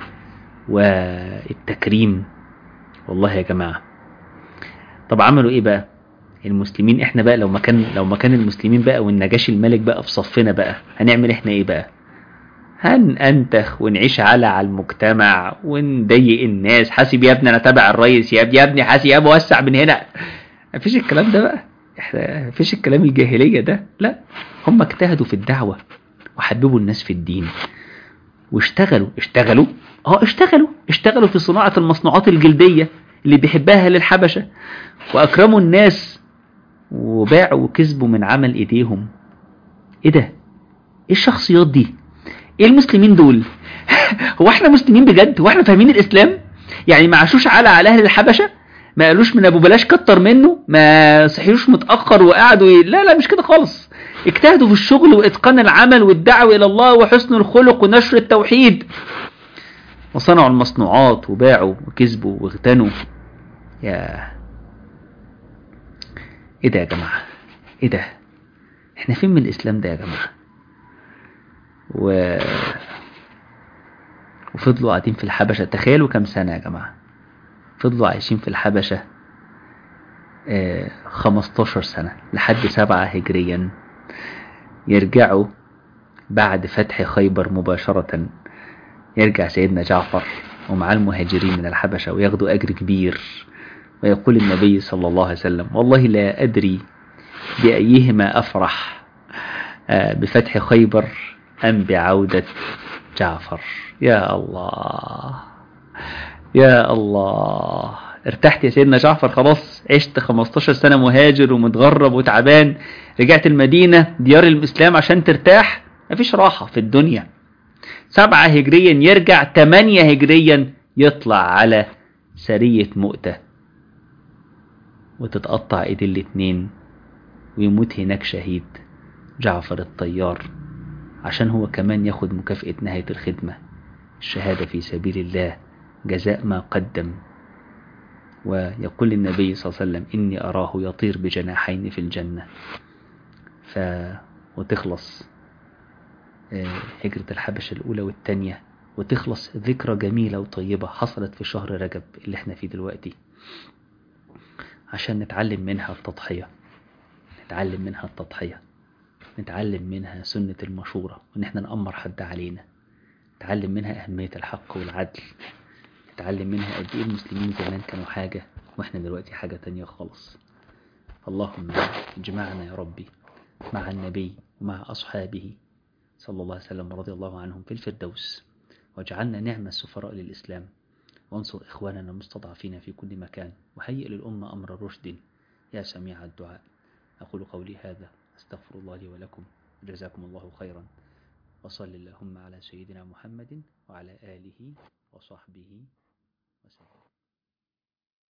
S1: والتكريم. والله يا جماعة، طب عملوا ايه بقى المسلمين؟ احنا بقى لو مكان المسلمين بقى والنجاشي الملك بقى في صفنا بقى، هنعمل احنا ايه بقى؟ هننتخ ونعيش على المجتمع ونضيق الناس. حاسب يا ابني انا تابع الرئيس، يا ابني حاسب يا ابني وسع من هنا. مفيش الكلام ده بقى، مفيش الكلام الجاهلية ده. لا، هم اجتهدوا في الدعوة وحببوا الناس في الدين واشتغلوا في صناعة المصنوعات الجلدية اللي بيحبها للحبشة، وأكرموا الناس وباعوا وكسبوا من عمل إيديهم. إيه ده؟ إيه الشخصيات دي؟ إيه المسلمين دول؟ هو إحنا مسلمين بجد؟ هو إحنا فاهمين الإسلام؟ يعني ما عاشوش على أهل الحبشة؟ ما قالوش من أبو بلاش كتر منه؟ ما صحيوش متأخر وقعدوا لا مش كده خالص. اجتهدوا في الشغل وإتقان العمل والدعوة إلى الله وحسن الخلق ونشر التوحيد. وصنعوا المصنوعات وباعوا وكسبوا واغتنوا. يا ايه ده يا جماعة؟ ايه ده؟ احنا فين من الاسلام ده يا جماعة؟ وفضلوا قاعدين في الحبشة. تخيلوا كم سنة يا جماعة فضلوا عايشين في الحبشة. 15 سنة لحد 7 هجريا. يرجعوا بعد فتح خيبر مباشرة. يرجع سيدنا جعفر ومع المهاجرين من الحبشة وياخدوا أجر كبير. ويقول النبي صلى الله عليه وسلم: والله لا أدري بأيهما أفرح، بفتح خيبر أم بعودة جعفر. يا الله يا الله. ارتحت يا سيدنا جعفر؟ خلاص عشت 15 سنة مهاجر ومتغرب وتعبان، رجعت المدينة ديار الإسلام عشان ترتاح؟ مفيش راحة في الدنيا. 7 هجريا يرجع، 8 هجريا يطلع على سرية مؤتة وتتقطع ايدي الاتنين ويموت هناك شهيد جعفر الطيار، عشان هو كمان ياخد مكافأة نهاية الخدمة، الشهادة في سبيل الله، جزاء ما قدم. ويقول النبي صلى الله عليه وسلم: إني أراه يطير بجناحين في الجنة. وتخلص هجرة الحبشة الأولى والتانية، وتخلص ذكرى جميلة وطيبة حصلت في شهر رجب اللي احنا فيه دلوقتي، عشان نتعلم منها التضحية، نتعلم منها التضحية، نتعلم منها سنة المشورة، وإن احنا نأمر حد علينا، نتعلم منها أهمية الحق والعدل، نتعلم منها قد إيه المسلمين زمان كانوا حاجة وإحنا دلوقتي حاجة تانية خالص. اللهم اجمعنا يا ربي مع النبي ومع أصحابه صلى الله عليه وسلم رضي الله عنهم في الفردوس، واجعلنا نعم السفراء للإسلام، وانصر إخواننا المستضعفين في كل مكان، وهيئ للأمة أمر رشد يا سميع الدعاء. أقول قولي هذا، أستغفر الله لي ولكم، جزاكم الله خيرا، وصل اللهم على سيدنا محمد وعلى آله وصحبه وسلم.